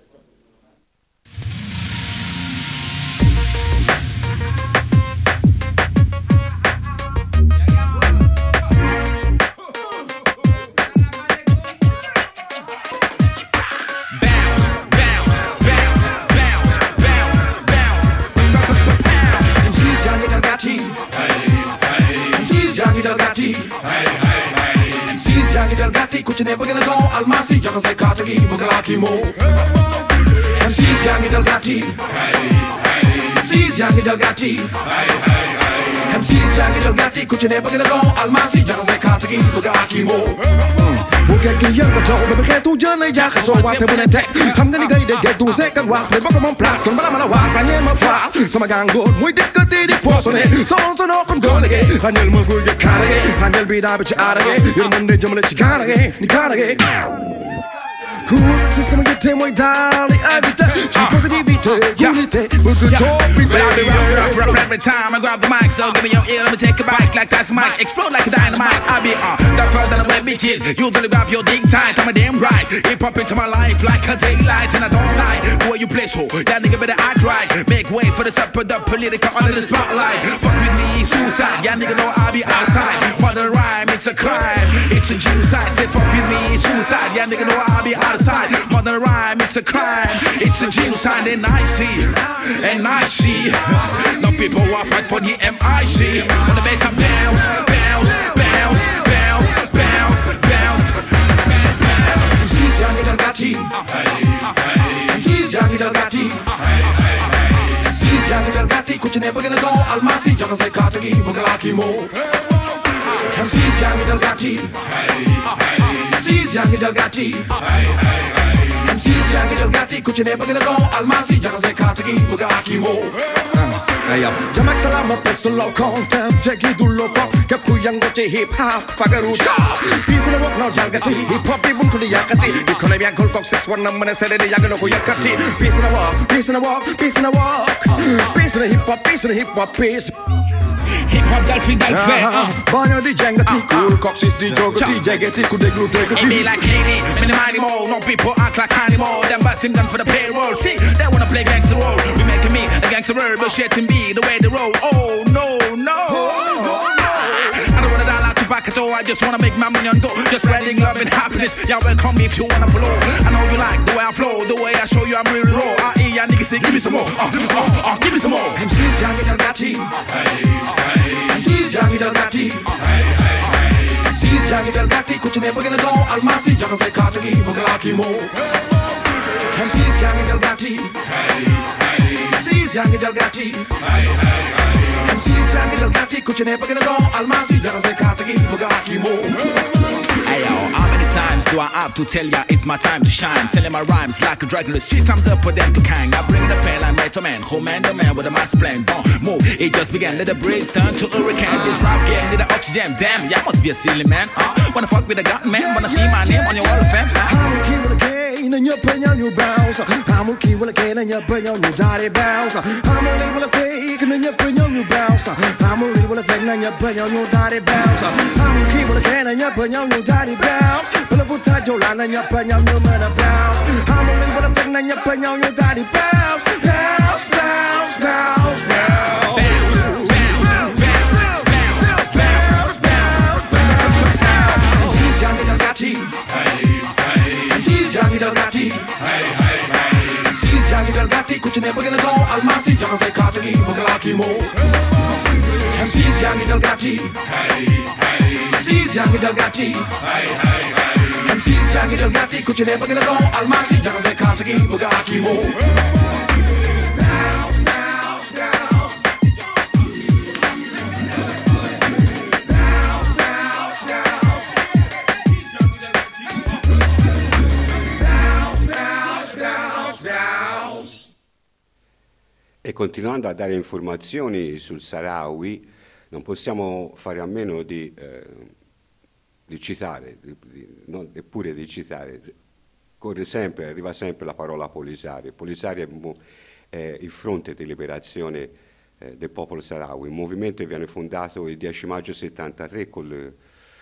Jangi del gatti, cucine bugana do, almasi, yoga sai katagi, bugalaki mo. M Cs Jangi del gatti, M Cs Jangi del gatti, M Cs Jangi del gatti, cucine bugana do, almasi, yoga sai katagi, bugalaki mo. Bukan ki yang kacau, berbagai tujuan aja kasih waktu bulan tek. Kamu ni gaya dek tu sekat wak, Pokemon Plus, kan malam malam wak, hanya mafas, sama ganggu, muy dekat di posone, son son okon dolege, hanya mugu je karage, hanya bida bici arage, your monde jamle chikarage, ni karage. Cool, system get him way down, the avita, she positivity, unity, we're good talk, we take it rough, rough, rough, every time I grab the mic, so give me your ear, let me take a bite, like that's mic, explode like a dynamite, I be uh, that further than the way bitches, usually grab your dick tight, I'm a damn right, it pop into my life like a daylight, and I don't lie, where you place ho, that nigga better act right, make way for the supper, the political under the spotlight, fuck with me, suicide, yeah nigga know I be outside, mother rhyme, it's a crime, it's a genocide, say fuck with me, suicide, yeah nigga know I be outside, mother rhyme, it's a crime, it's a genocide, and I see, and I see, no people who are fight for the M I C, wanna make a bounce, bounce, bounce, già sei cataghi, bugalaki mo M C siamo delgati M C siamo delgati M C siamo delgati cucine bagina go almasi già sei cataghi, bugalaki mo Jamak salama pesolo kontem jagi dullo ko kapuyang goche hip hop pagarucha Peace in the walk now jangati hip hop ibun kuli yakati ikone biang kol kok six one namane sere de yagano ko yakati Peace in the walk peace in the walk peace in the walk Peace in the hip hop peace in the hip hop peace Hip hop dal fin dal fe Bagno di jangati cool coxis di jogati jagati ku de glutati It be like Katie minimali mo no people act like animal them busting them for the payroll see they wanna play gangster role we making me a gangster role but shit and be the way they roll oh no no I don't wanna die like Tupac so I just wanna make my money on go just spreading love and happiness y'all welcome me if you wanna flow I know you like the way I flow the way I show you I'm real raw I hear y'all niggas say give me some more uh, uh, uh, give me some more M C's young and delgati M C's young and delgati M C's young and delgati cucine bagina go almasi già sei cataghi, bugalaki mo M C's young and delgati M C's young and delgati M C's young and delgati cucine bagina go almasi già sei cataghi, bugalaki mo Hey yo, how many times do I have to tell ya it's my time to shine? Selling my rhymes like a dragon, the streets I'm up for them to hang. I bring the pain like Metal Man, home and the man with a master plan. Don't move, it just began, let the breeze turn to hurricane. This rap game need the oxygen, damn, y'all must be a silly man. Uh, wanna fuck with a gun man, wanna see my name on your wall of fame. I'm a key with a cane and you're playing on your bounce. I'm a key with a cane and you're playing on your daddy bounce. I'm a lead with a fake and you're playing on your bounce. I'm a lead with a fake and you're playing on your daddy bounce. I'm a key with a cane and you're playing on your daddy bounce. Pull a foot at your line and you're playing on your mother bounce. I'm a lead with a fake and you're playing on your daddy bounce. Bounce, bounce, bounce, bounce. M C's young and delgati M C's young and delgati cucine bagina go almasi già sei cataghi, bugalaki mo M C's young and delgati M C's young and delgati M C's young and delgati cucine bagina go almasi già sei cataghi, bugalaki mo E continuando a dare informazioni sul Sahrawi, non possiamo fare a meno di, eh, di citare, di, di, non, eppure di citare, corre sempre, arriva sempre la parola Polisario. Polisario è, è il fronte di liberazione eh, del popolo Sahrawi, un movimento che viene fondato il dieci maggio settantatré col,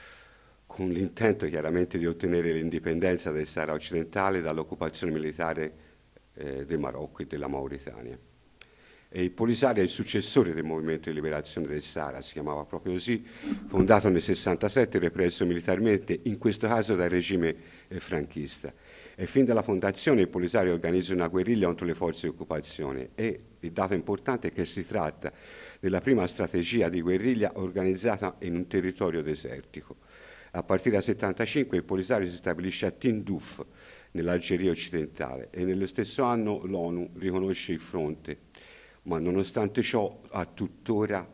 con l'intento chiaramente di ottenere l'indipendenza del Sahara occidentale dall'occupazione militare eh, del Marocco e della Mauritania. E il Polisario è il successore del movimento di liberazione del Sahara, si chiamava proprio così, fondato nel sessantasette, represso militarmente, in questo caso dal regime eh, franchista. E fin dalla fondazione il Polisario organizza una guerriglia contro le forze di occupazione e il dato importante è che si tratta della prima strategia di guerriglia organizzata in un territorio desertico. A partire dal settantacinque il Polisario si stabilisce a Tindouf, nell'Algeria occidentale, e nello stesso anno l'ONU riconosce il fronte. Ma nonostante ciò, a tuttora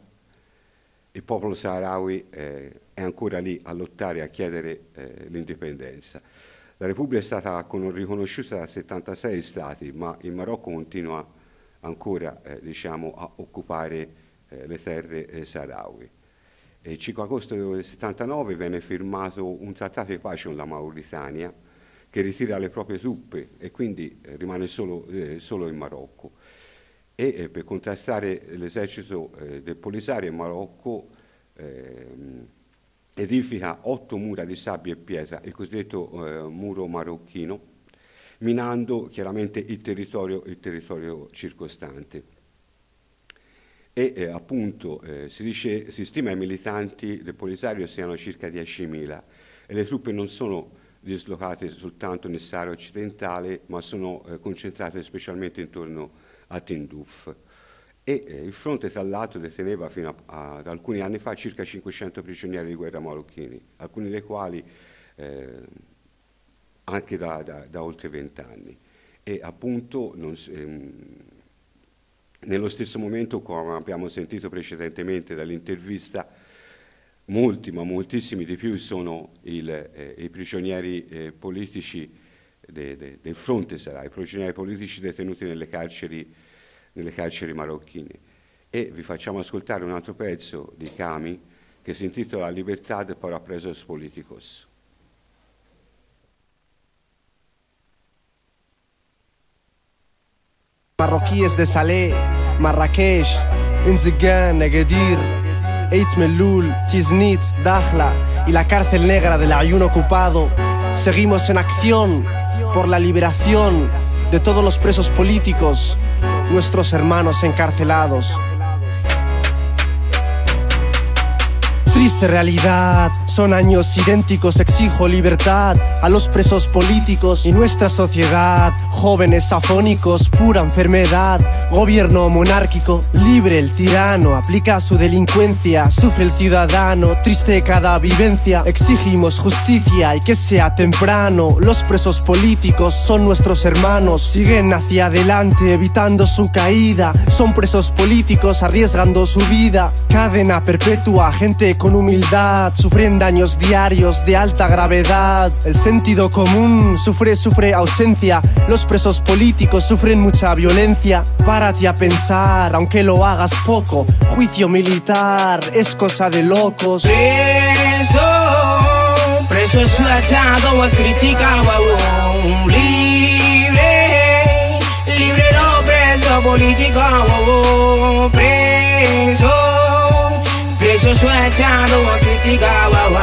il popolo saharawi eh, è ancora lì a lottare, a chiedere eh, l'indipendenza. La Repubblica è stata con, riconosciuta da settantasei stati, ma il Marocco continua ancora eh, diciamo, a occupare eh, le terre eh, saharawi. E il cinque agosto del settantanove viene firmato un trattato di pace con la Mauritania che ritira le proprie truppe e quindi eh, rimane solo, eh, solo il Marocco. E eh, per contrastare l'esercito eh, del Polisario, il Marocco eh, edifica otto mura di sabbia e pietra, il cosiddetto eh, muro marocchino, minando chiaramente il territorio, il territorio circostante. E eh, appunto eh, si, dice, si stima i militanti del Polisario siano circa diecimila e le truppe non sono dislocate soltanto nel Sahara occidentale, ma sono eh, concentrate specialmente intorno a Tindouf. E eh, il fronte tra l'altro deteneva fino a, ad alcuni anni fa circa cinquecento prigionieri di guerra marocchini, alcuni dei quali eh, anche da, da, da oltre vent'anni. E appunto non, ehm, Nello stesso momento, come abbiamo sentito precedentemente dall'intervista, molti, ma moltissimi di più sono il, eh, i prigionieri eh, politici de, de, del fronte sarà, i prigionieri politici detenuti nelle carceri, nelle carceri marocchine. E vi facciamo ascoltare un altro pezzo di Cami che si intitola Libertad para presos políticos. Marroquíes de Salé, Marrakech, Enzigán, Agadir, Eitz Melul, Tiznit, Dakhla y la cárcel negra del Ayun ocupado. Seguimos en acción por la liberación de todos los presos políticos, nuestros hermanos encarcelados. Triste realidad, son años idénticos, exijo libertad a los presos políticos y nuestra sociedad, jóvenes afónicos, pura enfermedad, gobierno monárquico, libre el tirano, aplica su delincuencia, sufre el ciudadano, triste cada vivencia, exigimos justicia y que sea temprano, los presos políticos son nuestros hermanos, siguen hacia adelante evitando su caída, son presos políticos arriesgando su vida, cadena perpetua, gente con humildad, sufren daños diarios de alta gravedad. El sentido común sufre, sufre ausencia. Los presos políticos sufren mucha violencia. Párate a pensar, aunque lo hagas poco. Juicio militar es cosa de locos. Preso, preso esclachado o criticado. Libre, libre no preso político. Preso, preso esclachado o criticado.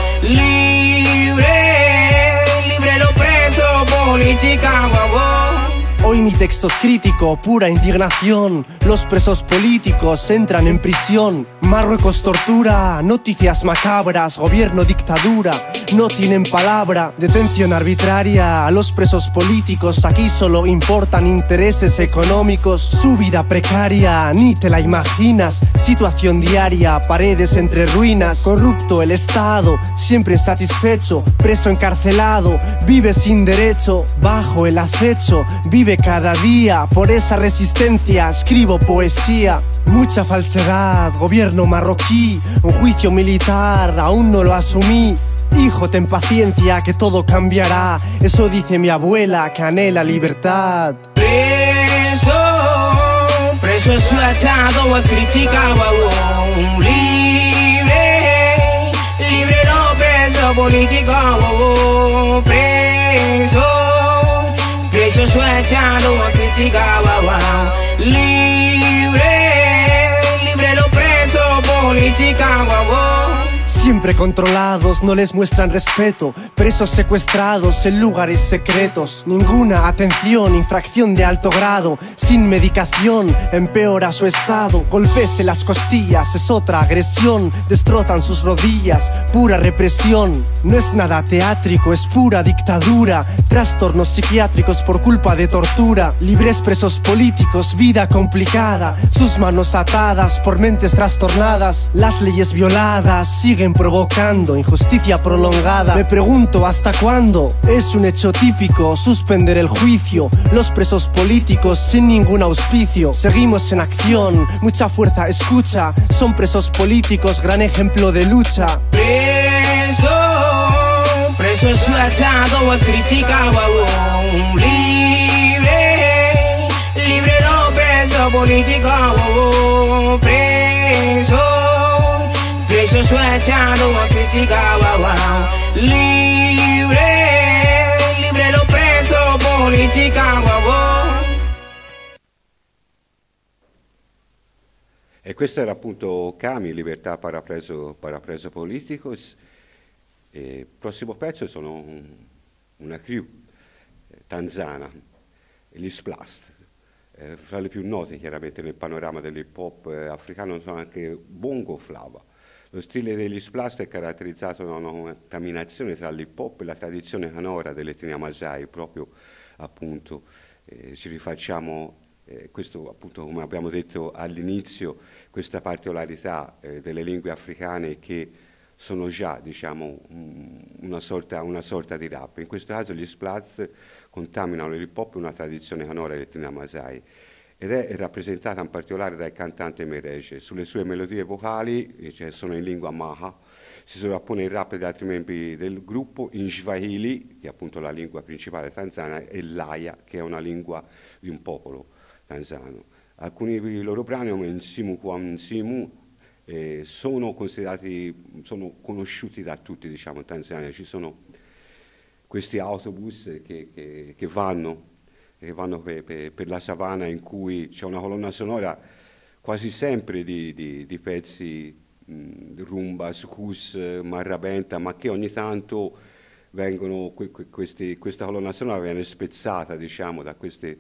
Libre, libre no preso político. Hoy mi texto es crítico, pura indignación. Los presos políticos entran en prisión. Marruecos tortura, noticias macabras, gobierno dictadura, no tienen palabra. Detención arbitraria a los presos políticos, aquí solo importan intereses económicos. Su vida precaria, ni te la imaginas. Situación diaria, paredes entre ruinas. Corrupto el Estado, siempre insatisfecho. Preso encarcelado, vive sin derecho. Bajo el acecho, vive cada día. Por esa resistencia escribo poesía. Mucha falsedad, gobierno marroquí. Un juicio militar, aún no lo asumí. Hijo, ten paciencia que todo cambiará. Eso dice mi abuela que anhela libertad. Preso, preso esclachado o criticado. Libre, libre no preso político. Preso, preso esclachado o criticado. Libre, libre no preso político. Siempre controlados, no les muestran respeto. Presos secuestrados en lugares secretos. Ninguna atención, infracción de alto grado. Sin medicación, empeora su estado. Golpes en las costillas, es otra agresión. Destrozan sus rodillas, pura represión. No es nada teátrico, es pura dictadura. Trastornos psiquiátricos por culpa de tortura. Libres presos políticos, vida complicada. Sus manos atadas por mentes trastornadas. Las leyes violadas siguen provocando injusticia prolongada. Me pregunto hasta cuándo. Es un hecho típico suspender el juicio. Los presos políticos sin ningún auspicio. Seguimos en acción, mucha fuerza escucha. Son presos políticos, gran ejemplo de lucha. Preso, preso esclachado o criticado. Libre, libre no preso político. Preso, preso esclachado o criticado. Libre, libre no preso político. E questo era appunto Cami, Libertà para preso, para preso Politicos. Il prossimo pezzo sono un, una crew eh, tanzana, gli Splast. Eh, fra le più note chiaramente nel panorama dell'hip hop eh, africano sono anche Bongo Flava. Lo stile degli Splast è caratterizzato da una contaminazione tra l'hip hop e la tradizione canora dell'etnia Masai, proprio appunto eh, ci rifacciamo. Eh, questo appunto, come abbiamo detto all'inizio, questa particolarità eh, delle lingue africane che sono già, diciamo, una sorta, una sorta di rap. In questo caso gli Splats contaminano l'hip hop e una tradizione canora dell'etnia Masai. ed è rappresentata in particolare dal cantante Mereje. Sulle sue melodie vocali, cioè sono in lingua maha, si sovrappone il rap degli altri membri del gruppo in Swahili, che è appunto la lingua principale tanzana, e l'Aya, che è una lingua di un popolo tanzano. Alcuni dei loro brani, come Nsimu kwa Nsimu, eh, sono considerati, sono conosciuti da tutti, diciamo, in Tanzania. Ci sono questi autobus che, che, che vanno, che vanno per, per, per la savana, in cui c'è una colonna sonora quasi sempre di, di, di pezzi mh, rumba, sukus, marrabenta, ma che ogni tanto vengono, que, que, questi, questa colonna sonora viene spezzata, diciamo, da queste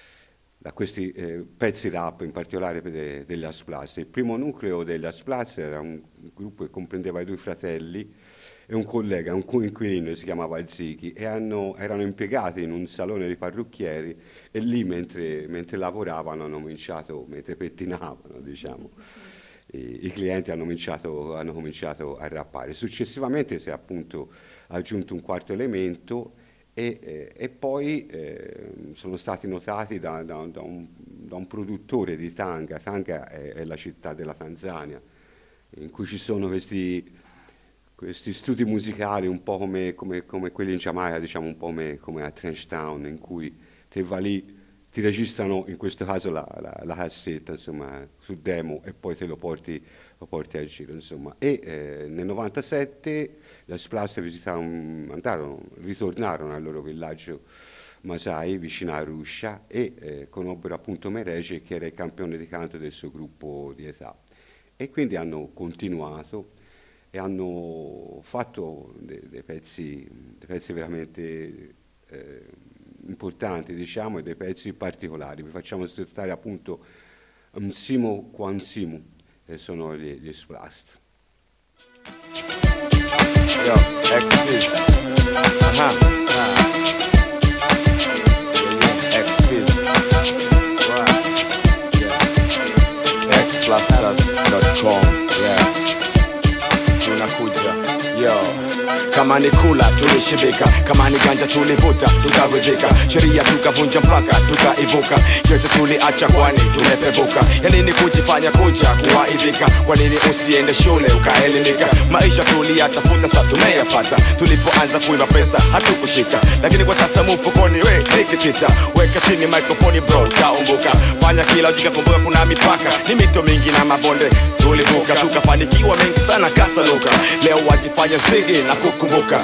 da questi eh, pezzi rap, in particolare de, degli Asplast. Il primo nucleo degli Asplast era un gruppo che comprendeva i due fratelli e un collega, un coinquilino, si chiamava Ziki, e hanno, erano impiegati in un salone di parrucchieri, e lì mentre, mentre lavoravano hanno cominciato, mentre pettinavano, diciamo, i, i clienti hanno cominciato, hanno cominciato a rappare. Successivamente si è appunto aggiunto un quarto elemento, E, eh, e poi eh, sono stati notati da, da, da, un, da un produttore di Tanga. Tanga è, è la città della Tanzania, in cui ci sono questi, questi studi musicali un po' come, come, come quelli in Giamaica, diciamo un po' come, come a Trench Town, in cui te vai lì, ti registrano in questo caso la, la, la cassetta, insomma, sul demo, e poi te lo porti, lo porti a giro, insomma. E eh, nel novantasette gli Asplast visitarono, andarono, ritornarono al loro villaggio Masai, vicino a Arusha, e eh, conobbero appunto Mereje, che era il campione di canto del suo gruppo di età. E quindi hanno continuato e hanno fatto dei, dei, pezzi, dei pezzi veramente eh, importanti, diciamo, e dei pezzi particolari. Vi facciamo ascoltare appunto Nsimu kwa Nsimu, che sono gli, gli Asplast. Yo, X-Biz. Aha. Ah. Yeah, yeah. X-Biz. Right. Yeah. X plasters dot com. Yeah. Tunakuja. Yo. Kama ni kula tulishibika, kama ni ganja tulivuta tukaridhika, sheria tukavunja mpaka tukaivuka, yote tuliacha kwani tumepevuka. Ya nini kujifanya kuja kuwaidhika? Kwa nini usiende shule ukaelimika? Maisha tuliyatafuta sa tumeyapata, tulipoanza kuiba pesa hatukushika, lakini kwa sasa mfukoni we nikitita. Weka chini microphone bro, taumbuka, fanya kila ujika, kumbuka kuna mipaka, ni mito mingi na mabonde tulivuka, tukafanikiwa mengi sana kasaluka. Leo wajifanya zigi na kukumbuka.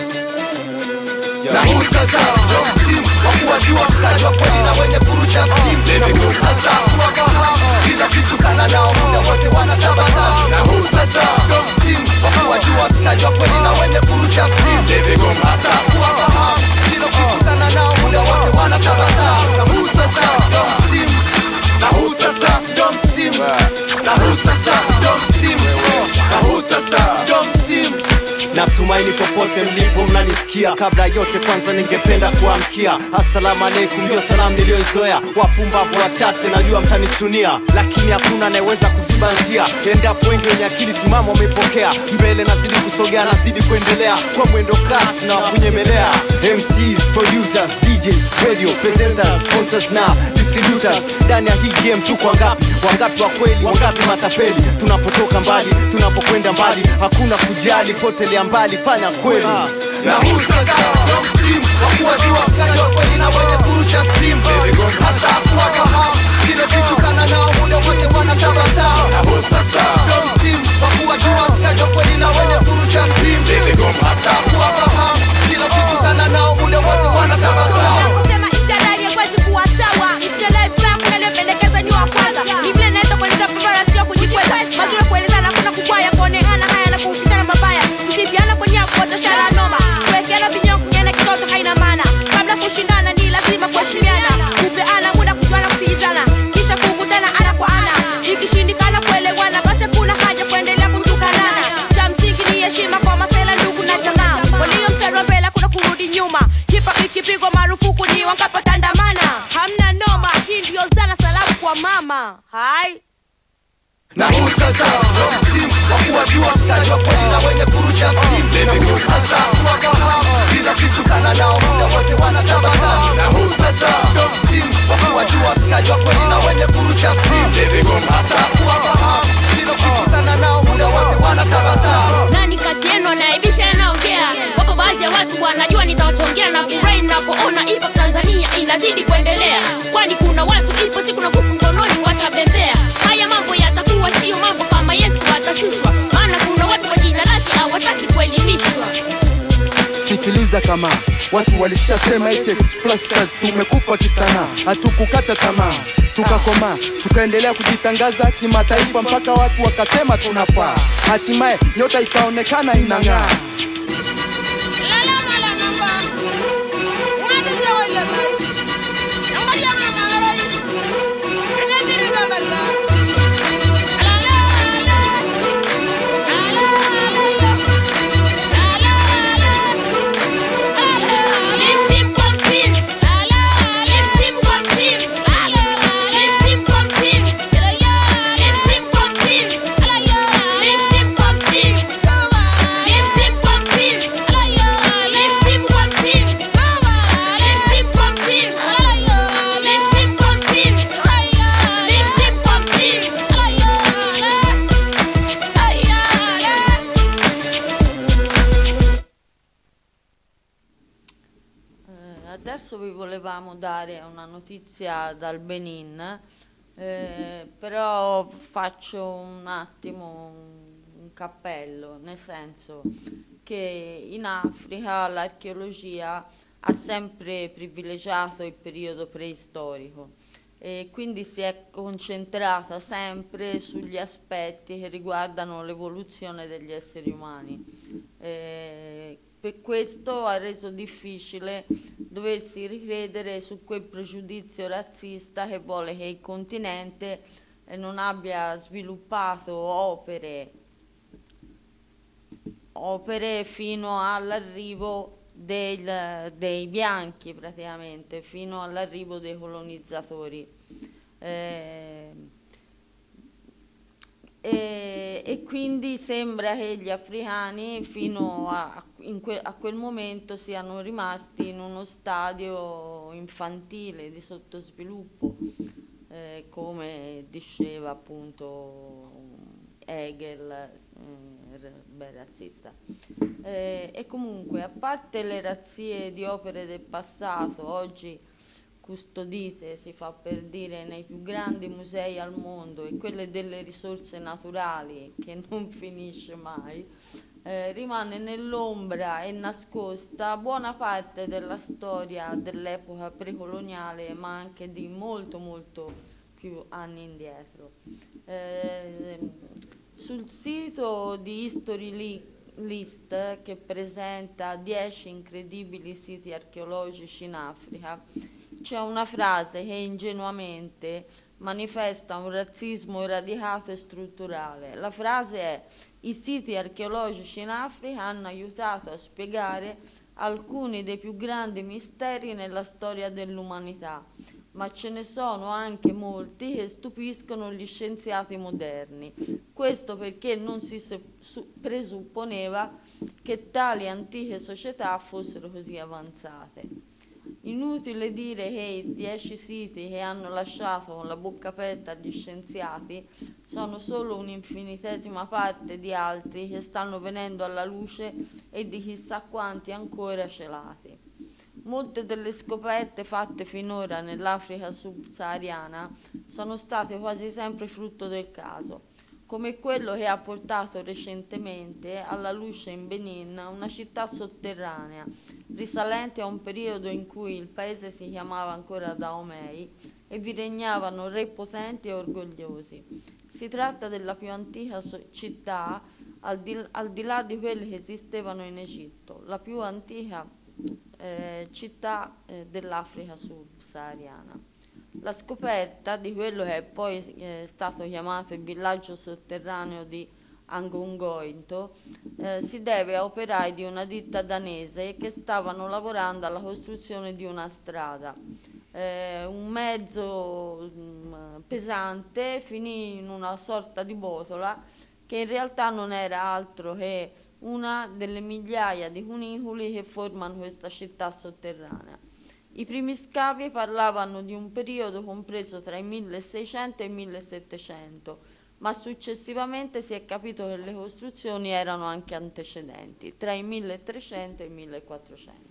Na huu sasa ndio msimu wa kuwajua mkaji wa kweli na wenye kurusha simu. Na huu sasa kuwafahamu kila kitu kana nao muda wote wanatabasamu. Na huu sasa ndio msimu wa kuwajua mkaji wa kweli na wenye kurusha simu. Sasa kuwafahamu kila kitu kana nao muda wote wanatabasamu. Na huu sasa ndio msimu. Na huu sasa ndio msimu. Na huu sasa ndio msimu. Na huu sasa ndio msimu. Natumaini popote mlipo mnanisikia. Kabla yote kwanza ningependa kuamkia assalamu alaikum, ndio salamu niliyoizoea. Wapumbavu wachache najua mtanichunia, lakini hakuna anayeweza kuziba njia. Endapo wengi wenye akili timamu wamepokea, mbele nazidi kusogea, nazidi kuendelea kwa mwendo kasi na kunyemelea. M Cs, producers, D Js, radio presenters, sponsors na distributors. Ndani ya hii game tuko wangapi? Wangapi wa kweli, wangapi matapeli? Tunapotoka mbali, tunapokwenda mbali, hakuna kujali, potelea mbali, fanya kweli. Na huu sasa ndio msimu wa kuwajua mkaji wa kweli na wenye kurusha steam. Hasa kuwafahamu kile kitu kana nao muda wote wanatabasamu. Na huu sasa ndio msimu wa kuwajua mkaji wa kweli na wenye kurusha steam. Hasa kuwafahamu kile kitu kana nao muda wote wanatabasamu. Kusema ijarari haiwezi kuwa sawa. Mtele vipi unalipendekeza ni wa kwanza. Ni vile naenda kueleza bora sio kujikweza. Mazuri kuelezana kuna kukwaya kuoneana haya na kufikana mabaya. Msibiana kwa nia kwa toshara noma. Kuwekeana vinyo kunyana kitoto haina maana. Kabla kushindana ni lazima kuheshimiana. Kupeana muda kujuana kusikizana. Kisha kukutana ana kwa ana. Ikishindikana kuelewana basi kuna haja kuendelea kutukanana. Cha msingi ni heshima kwa masela ndugu na jamaa. Walio mstari wa mbele kuna kurudi nyuma. Hipa ikipigwa marufuku ni wakapatandamana. Hamna noma, hii ndio zana salamu kwa mama. Hai. Na huu sasa ndio msimu wa kuwajua mkaji wa kweli na wenye kurusha simu. Na huu sasa kuwafahamu kila kitu kana nao muda wote wanatabasamu. Na huu sasa ndio msimu wa kuwajua mkaji wa kweli na wenye kurusha watu wanajua nitawatongea na furahi napoona ipo Tanzania inazidi kuendelea, kwani kuna watu ipo siku na buku mkononi watabembea. Haya mambo yatakuwa sio mambo kama Yesu atashushwa, maana kuna watu kwa jina lake hawataki kuelimishwa. Sikiliza kama watu walishasema eti Explasters tumekufa kisana, hatukukata tamaa, tukakoma, tukaendelea kujitangaza kimataifa mpaka watu wakasema tunafaa, hatimaye nyota ikaonekana inang'aa. Adesso vi volevamo dare una notizia dal Benin, eh, però faccio un attimo un, un cappello, nel senso che in Africa l'archeologia ha sempre privilegiato il periodo preistorico e quindi si è concentrata sempre sugli aspetti che riguardano l'evoluzione degli esseri umani. Eh, Per questo ha reso difficile doversi ricredere su quel pregiudizio razzista che vuole che il continente non abbia sviluppato opere, opere fino all'arrivo del, dei bianchi, praticamente, fino all'arrivo dei colonizzatori. Eh, E, e quindi sembra che gli africani fino a, in que, a quel momento siano rimasti in uno stadio infantile di sottosviluppo, eh, come diceva appunto Hegel, eh, beh, razzista. Eh, e comunque, a parte le razzie di opere del passato, oggi custodite, si fa per dire, nei più grandi musei al mondo, e quelle delle risorse naturali che non finisce mai, eh, rimane nell'ombra e nascosta buona parte della storia dell'epoca precoloniale, ma anche di molto molto più anni indietro. Eh, sul sito di History List, che presenta dieci incredibili siti archeologici in Africa, c'è una frase che ingenuamente manifesta un razzismo radicato e strutturale. La frase è: i siti archeologici in Africa hanno aiutato a spiegare alcuni dei più grandi misteri nella storia dell'umanità, ma ce ne sono anche molti che stupiscono gli scienziati moderni. Questo perché non si presupponeva che tali antiche società fossero così avanzate. Inutile dire che i dieci siti che hanno lasciato con la bocca aperta gli scienziati sono solo un'infinitesima parte di altri che stanno venendo alla luce e di chissà quanti ancora celati. Molte delle scoperte fatte finora nell'Africa subsahariana sono state quasi sempre frutto del caso, come quello che ha portato recentemente alla luce in Benin una città sotterranea, risalente a un periodo in cui il paese si chiamava ancora Dahomey e vi regnavano re potenti e orgogliosi. Si tratta della più antica so- città, al di, al di là di quelle che esistevano in Egitto, la più antica eh, città eh, dell'Africa subsahariana. La scoperta di quello che è poi eh, stato chiamato il villaggio sotterraneo di Angongointo eh, si deve a operai di una ditta danese che stavano lavorando alla costruzione di una strada. Eh, un mezzo mh, pesante finì in una sorta di botola che in realtà non era altro che una delle migliaia di cunicoli che formano questa città sotterranea. I primi scavi parlavano di un periodo compreso tra il milleseicento e il millesettecento, ma successivamente si è capito che le costruzioni erano anche antecedenti, tra i milletrecento e i millequattrocento.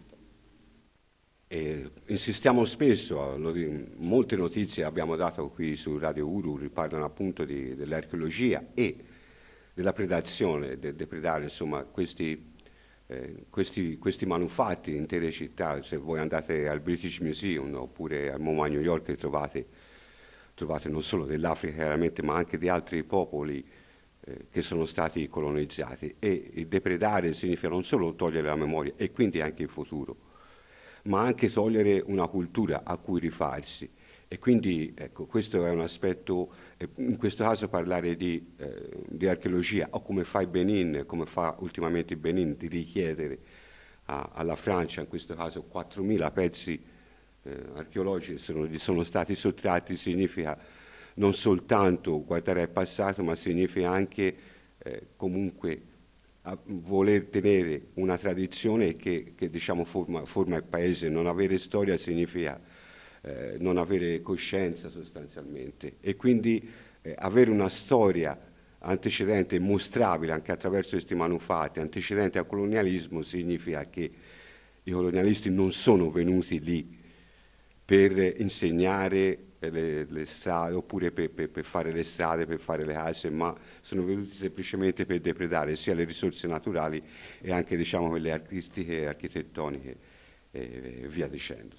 E insistiamo spesso, molte notizie abbiamo dato qui su Radio Uru, riparlano appunto di, dell'archeologia e della predazione, del depredare, insomma, questi, eh, questi, questi manufatti, intere città. Se voi andate al British Museum oppure al MoMA a New York trovate, trovate non solo dell'Africa chiaramente, ma anche di altri popoli eh, che sono stati colonizzati. E il depredare significa non solo togliere la memoria e quindi anche il futuro, ma anche togliere una cultura a cui rifarsi. E quindi ecco, questo è un aspetto, in questo caso parlare di, eh, di archeologia, o come fa il Benin, come fa ultimamente il Benin, di richiedere a, alla Francia, in questo caso quattromila pezzi eh, archeologici sono, gli sono stati sottratti, significa non soltanto guardare al passato, ma significa anche eh, comunque a voler tenere una tradizione che, che diciamo forma, forma il paese. Non avere storia significa eh, non avere coscienza sostanzialmente, e quindi eh, avere una storia antecedente, mostrabile anche attraverso questi manufatti, antecedente al colonialismo, significa che i colonialisti non sono venuti lì per insegnare Le, le strade, oppure per, per, per fare le strade, per fare le case, ma sono venuti semplicemente per depredare sia le risorse naturali e anche, diciamo, quelle artistiche e architettoniche e via dicendo.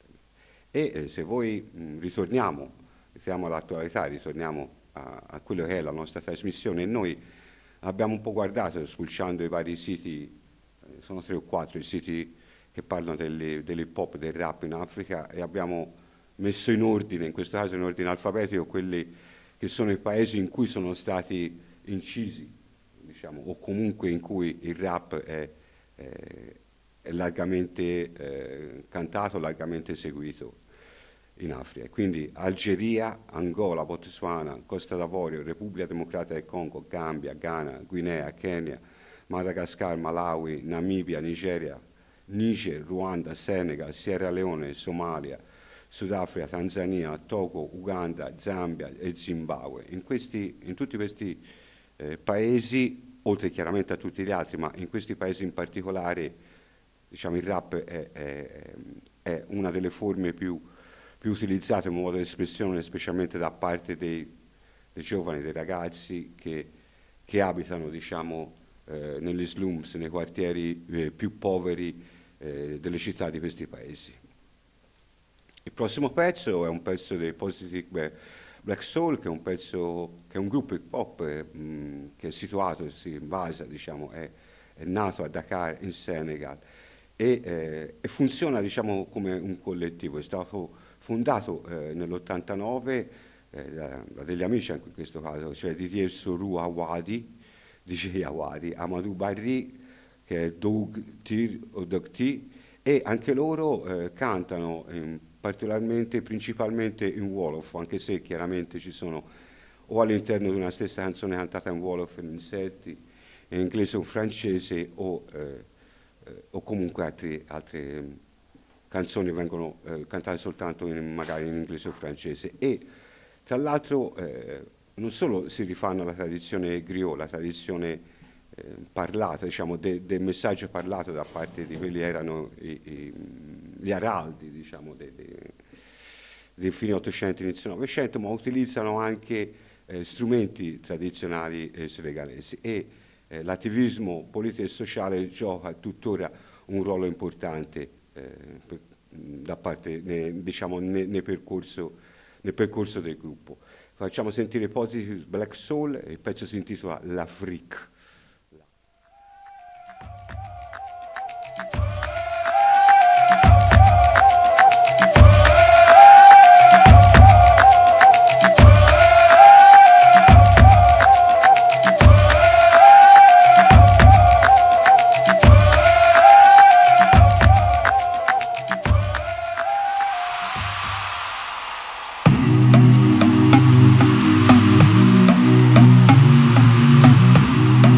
E eh, se voi mh, ritorniamo, ritorniamo all'attualità, ritorniamo a, a quello che è la nostra trasmissione, noi abbiamo un po' guardato, spulciando i vari siti, eh, sono tre o quattro i siti che parlano dell'hip hop, del rap in Africa, e abbiamo messo in ordine, in questo caso in ordine alfabetico, quelli che sono i paesi in cui sono stati incisi, diciamo, o comunque in cui il rap è, è, è largamente eh, cantato, largamente seguito in Africa. Quindi Algeria, Angola, Botswana, Costa d'Avorio, Repubblica Democratica del Congo, Gambia, Ghana, Guinea, Kenya, Madagascar, Malawi, Namibia, Nigeria, Niger, Ruanda, Senegal, Sierra Leone, Somalia, Sudafrica, Tanzania, Togo, Uganda, Zambia e Zimbabwe. In, questi, in tutti questi eh, paesi, oltre chiaramente a tutti gli altri, ma in questi paesi in particolare, diciamo, il rap è, è, è una delle forme più, più utilizzate in modo di espressione, specialmente da parte dei, dei giovani, dei ragazzi che, che abitano, diciamo, eh, negli slums, nei quartieri eh, più poveri eh, delle città di questi paesi. Il prossimo pezzo è un pezzo dei Positive Black Soul, che è un pezzo, che è un gruppo hip hop eh, mh, che è situato, si basa, diciamo, è, è nato a Dakar in Senegal e, eh, e funziona, diciamo, come un collettivo. È stato fondato eh, nell'ottantanove eh, da, da degli amici, anche in questo caso, cioè Didier Sorou Awadi, D J Awadi, Amadou Barry, che è Doug T o Doug T, e anche loro eh, cantano in particolarmente, principalmente in Wolof, anche se chiaramente ci sono o all'interno di una stessa canzone cantata in Wolof in inserti in inglese o francese, o, eh, eh, o comunque altri, altre canzoni vengono eh, cantate soltanto in, magari in inglese o francese. E tra l'altro eh, non solo si rifanno alla tradizione griot, la tradizione eh, parlata, diciamo, de, del messaggio parlato da parte di quelli che erano i, i, gli araldi, diciamo, dei de, de fine Ottocento, inizio Novecento, ma utilizzano anche eh, strumenti tradizionali eh, senegalesi, e eh, l'attivismo politico e sociale gioca tuttora un ruolo importante eh, per, da parte, ne, diciamo, ne, nel, percorso, nel percorso del gruppo. Facciamo sentire Positive Black Soul, il pezzo si intitola L'Afrique. Thank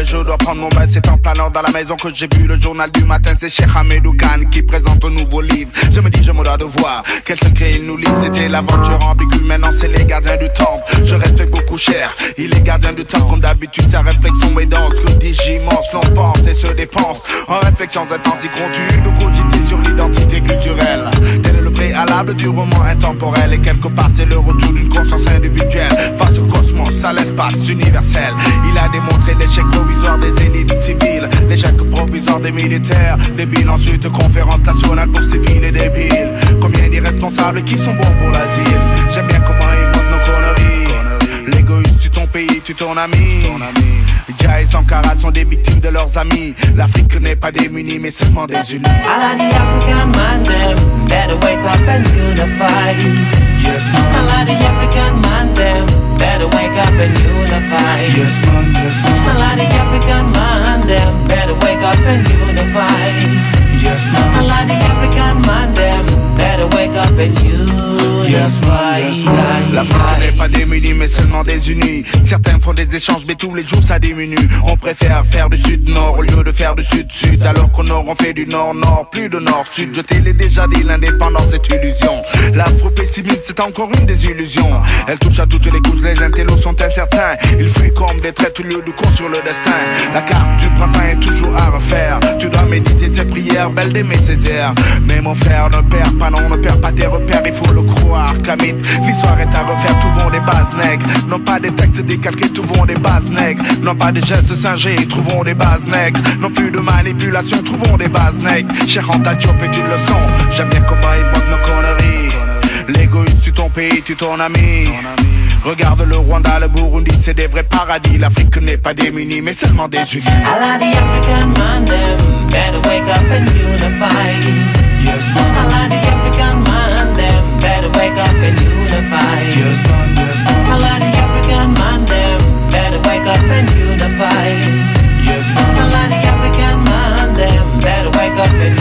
je dois prendre mon bain. C'est en planant dans la maison que j'ai vu le journal du matin. C'est Cheikh Hamidou Khan qui présente un nouveau livre. Je me dis, je me dois de voir quel secret il nous livre. C'était l'aventure ambiguë, maintenant c'est les gardiens du temple. Je respecte beaucoup Cher, il est gardien du temps. Comme d'habitude, sa réflexion est dense. Que dit j'immense, l'on pense et se dépense en réflexions intenses. Il continue de cogiter sur l'identité culturelle. Tel est le préalable du roman intemporel. Et quelque part, c'est le retour d'une conscience individuelle face au cosmos, à l'espace universel. Il a démontré l'échec provisoire des élites civiles, l'échec provisoire des militaires débiles. Ensuite, conférence nationale pour civils et débiles. Combien d'irresponsables qui sont bons pour l'asile. J'aime bien comment ils montrent nos conneries. L'égoïste tue ton pays, tue ton ami. Dia et Sankara sont des victimes de leurs amis. L'Afrique n'est pas démunie mais seulement désunie. All of the African man them better wake up and unify. Yes man. All of the African man them better wake up and unify. Yes man, yes man. All of the African man them better wake up and unify. Yes man. All of the African man them better wake up and unify. Yes man, yes man. L'Afrique n'est pas démunie mais seulement désunie. Certains font des échanges mais tous les jours ça diminue. On préfère faire du sud-nord au lieu de faire du sud-sud. Alors qu'au nord on fait du nord-nord, plus de nord-sud. Je te l'ai déjà dit, l'indépendance c'est illusion. L'afro-pessimisme c'est encore une des illusions. Elle touche à toutes les couches, les intellos sont incertains. Ils fuient comme des traîtres au lieu de compte sur le destin. La carte du printemps est toujours à refaire. Tu dois méditer tes prières, belle d'aimer ses airs. Mais mon frère ne perd pas, non, ne perd pas tes repères. Il faut le croire, Kamit, l'histoire est à refaire. Tout vont des bases nègres, non pas des textes décalqués. Tout vont des bases nègres, non pas des gestes singés. Trouvons des bases nègres, non plus de manipulation. Trouvons des bases nègres. Cher Anta Diop est une leçon. J'aime bien comment ils montrent nos conneries. L'égoïste tue ton pays, tue ton ami. Regarde le Rwanda, le Burundi, c'est des vrais paradis. L'Afrique n'est pas démunie, mais seulement désunie. All of the African man them better wake up and unify. Yes man. All of the African man them better wake up and unify. Yes man, yes man. All of the African man them better wake up and unify. Yes man. All of the African man them better wake up and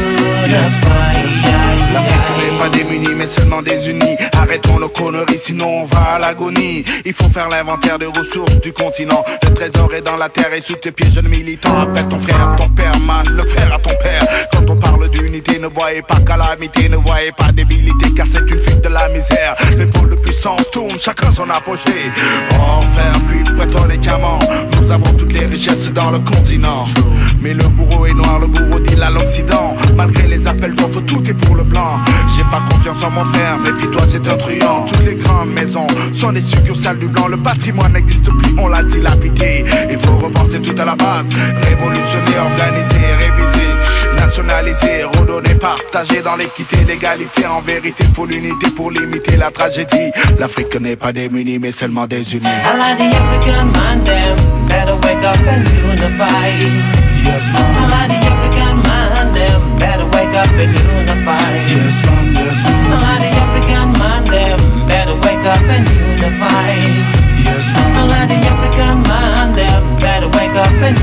unify. L'Afrique n'est pas démunie mais seulement désunie. Arrêtons nos conneries sinon on va à l'agonie. Il faut faire l'inventaire des ressources du continent. Le trésor est dans la terre et sous tes pieds jeunes militants. Appelle ton frère, ton père man, le frère à ton père. Quand on parle d'unité ne voyez pas calamité, ne voyez pas débilité car c'est une fuite de la misère. L'épaule de puissance tourne, chacun son apogée. Enfer, puis prêtons les diamants. Nous avons toutes les richesses dans le continent. Mais le bourreau est noir, le bourreau dit à l'Occident. Malgré les appels d'offres, tout est pour le blanc. J'ai pas confiance en mon frère, méfie-toi c'est un truand. Toutes les grandes maisons sont des succursales du blanc. Le patrimoine n'existe plus, on l'a dilapidé. Il faut repenser tout à la base. Révolutionner, organiser, réviser, nationaliser, redonner, partager dans l'équité, l'égalité. En vérité, faut l'unité pour limiter la tragédie. L'Afrique n'est pas démunie mais seulement désunie. All of the African man them better wake up and unify. Yes man. All of the African man them better wake up and unify. Yes man, yes man. All of the African man them better wake up and unify. Yes man. All of the African man them better wake up and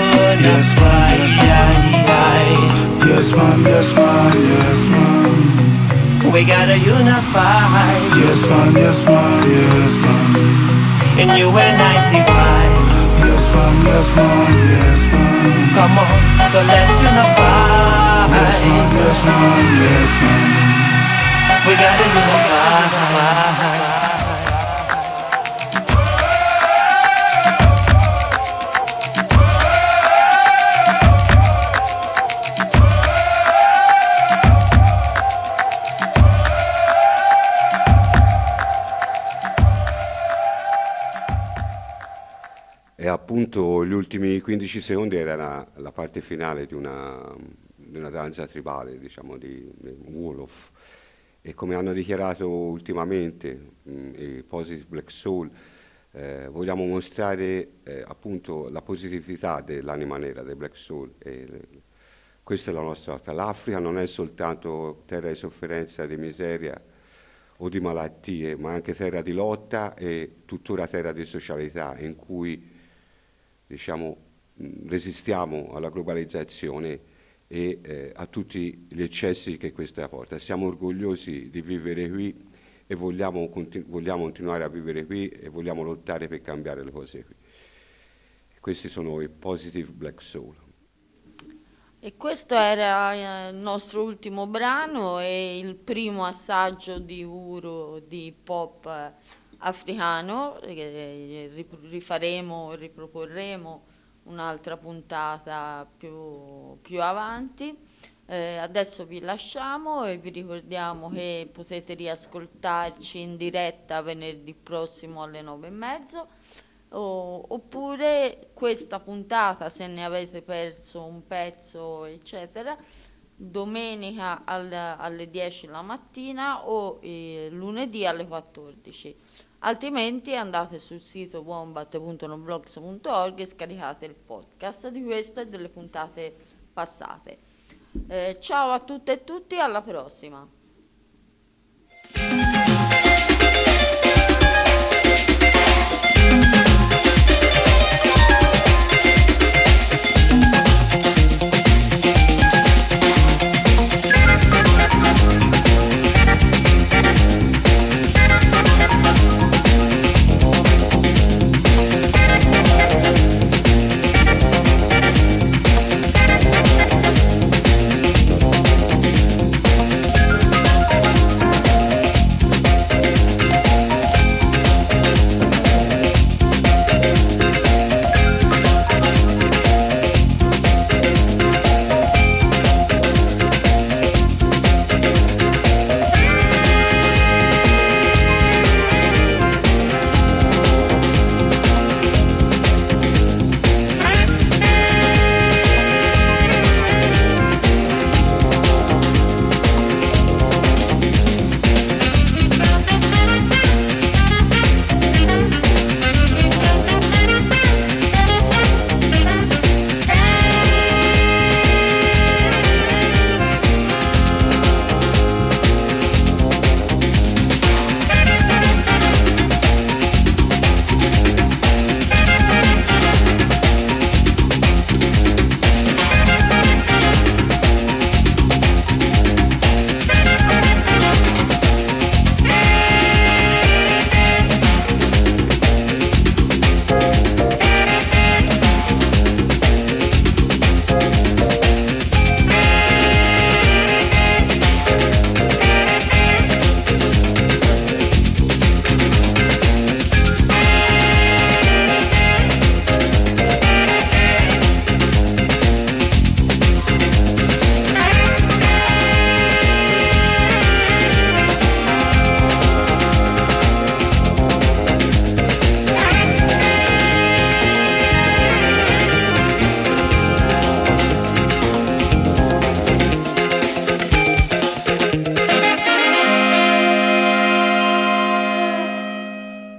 unify. Yes man, yes man, yes man. We gotta unify. Yes man, yes man, yes man. In U N ninety-five. Yes man, yes man, yes man. Come on, so let's unify. Yes man, yes man, yes man. We gotta unify. E appunto gli ultimi quindici secondi era la, la parte finale di una, di una danza tribale, diciamo, di, di Wolof. E come hanno dichiarato ultimamente mh, i Positive Black Soul, eh, vogliamo mostrare eh, appunto la positività dell'anima nera, dei Black Soul. E le, questa è la nostra lotta. L'Africa non è soltanto terra di sofferenza, di miseria o di malattie, ma anche terra di lotta e tuttora terra di socialità, in cui diciamo, resistiamo alla globalizzazione e eh, a tutti gli eccessi che questa porta. Siamo orgogliosi di vivere qui e vogliamo, continu- vogliamo continuare a vivere qui e vogliamo lottare per cambiare le cose qui. questi sono i Positive Black Soul. E questo era il nostro ultimo brano e il primo assaggio di Uru di pop africano, che rifaremo, riproporremo un'altra puntata più, più avanti. Eh, adesso vi lasciamo e vi ricordiamo che potete riascoltarci in diretta venerdì prossimo alle nove e mezzo. Oh, oppure questa puntata, se ne avete perso un pezzo eccetera, domenica al, alle dieci la mattina o eh, lunedì alle quattordici. Altrimenti andate sul sito wombat punto noblogs punto org e scaricate il podcast di questo e delle puntate passate. Eh, ciao a tutte e tutti, alla prossima.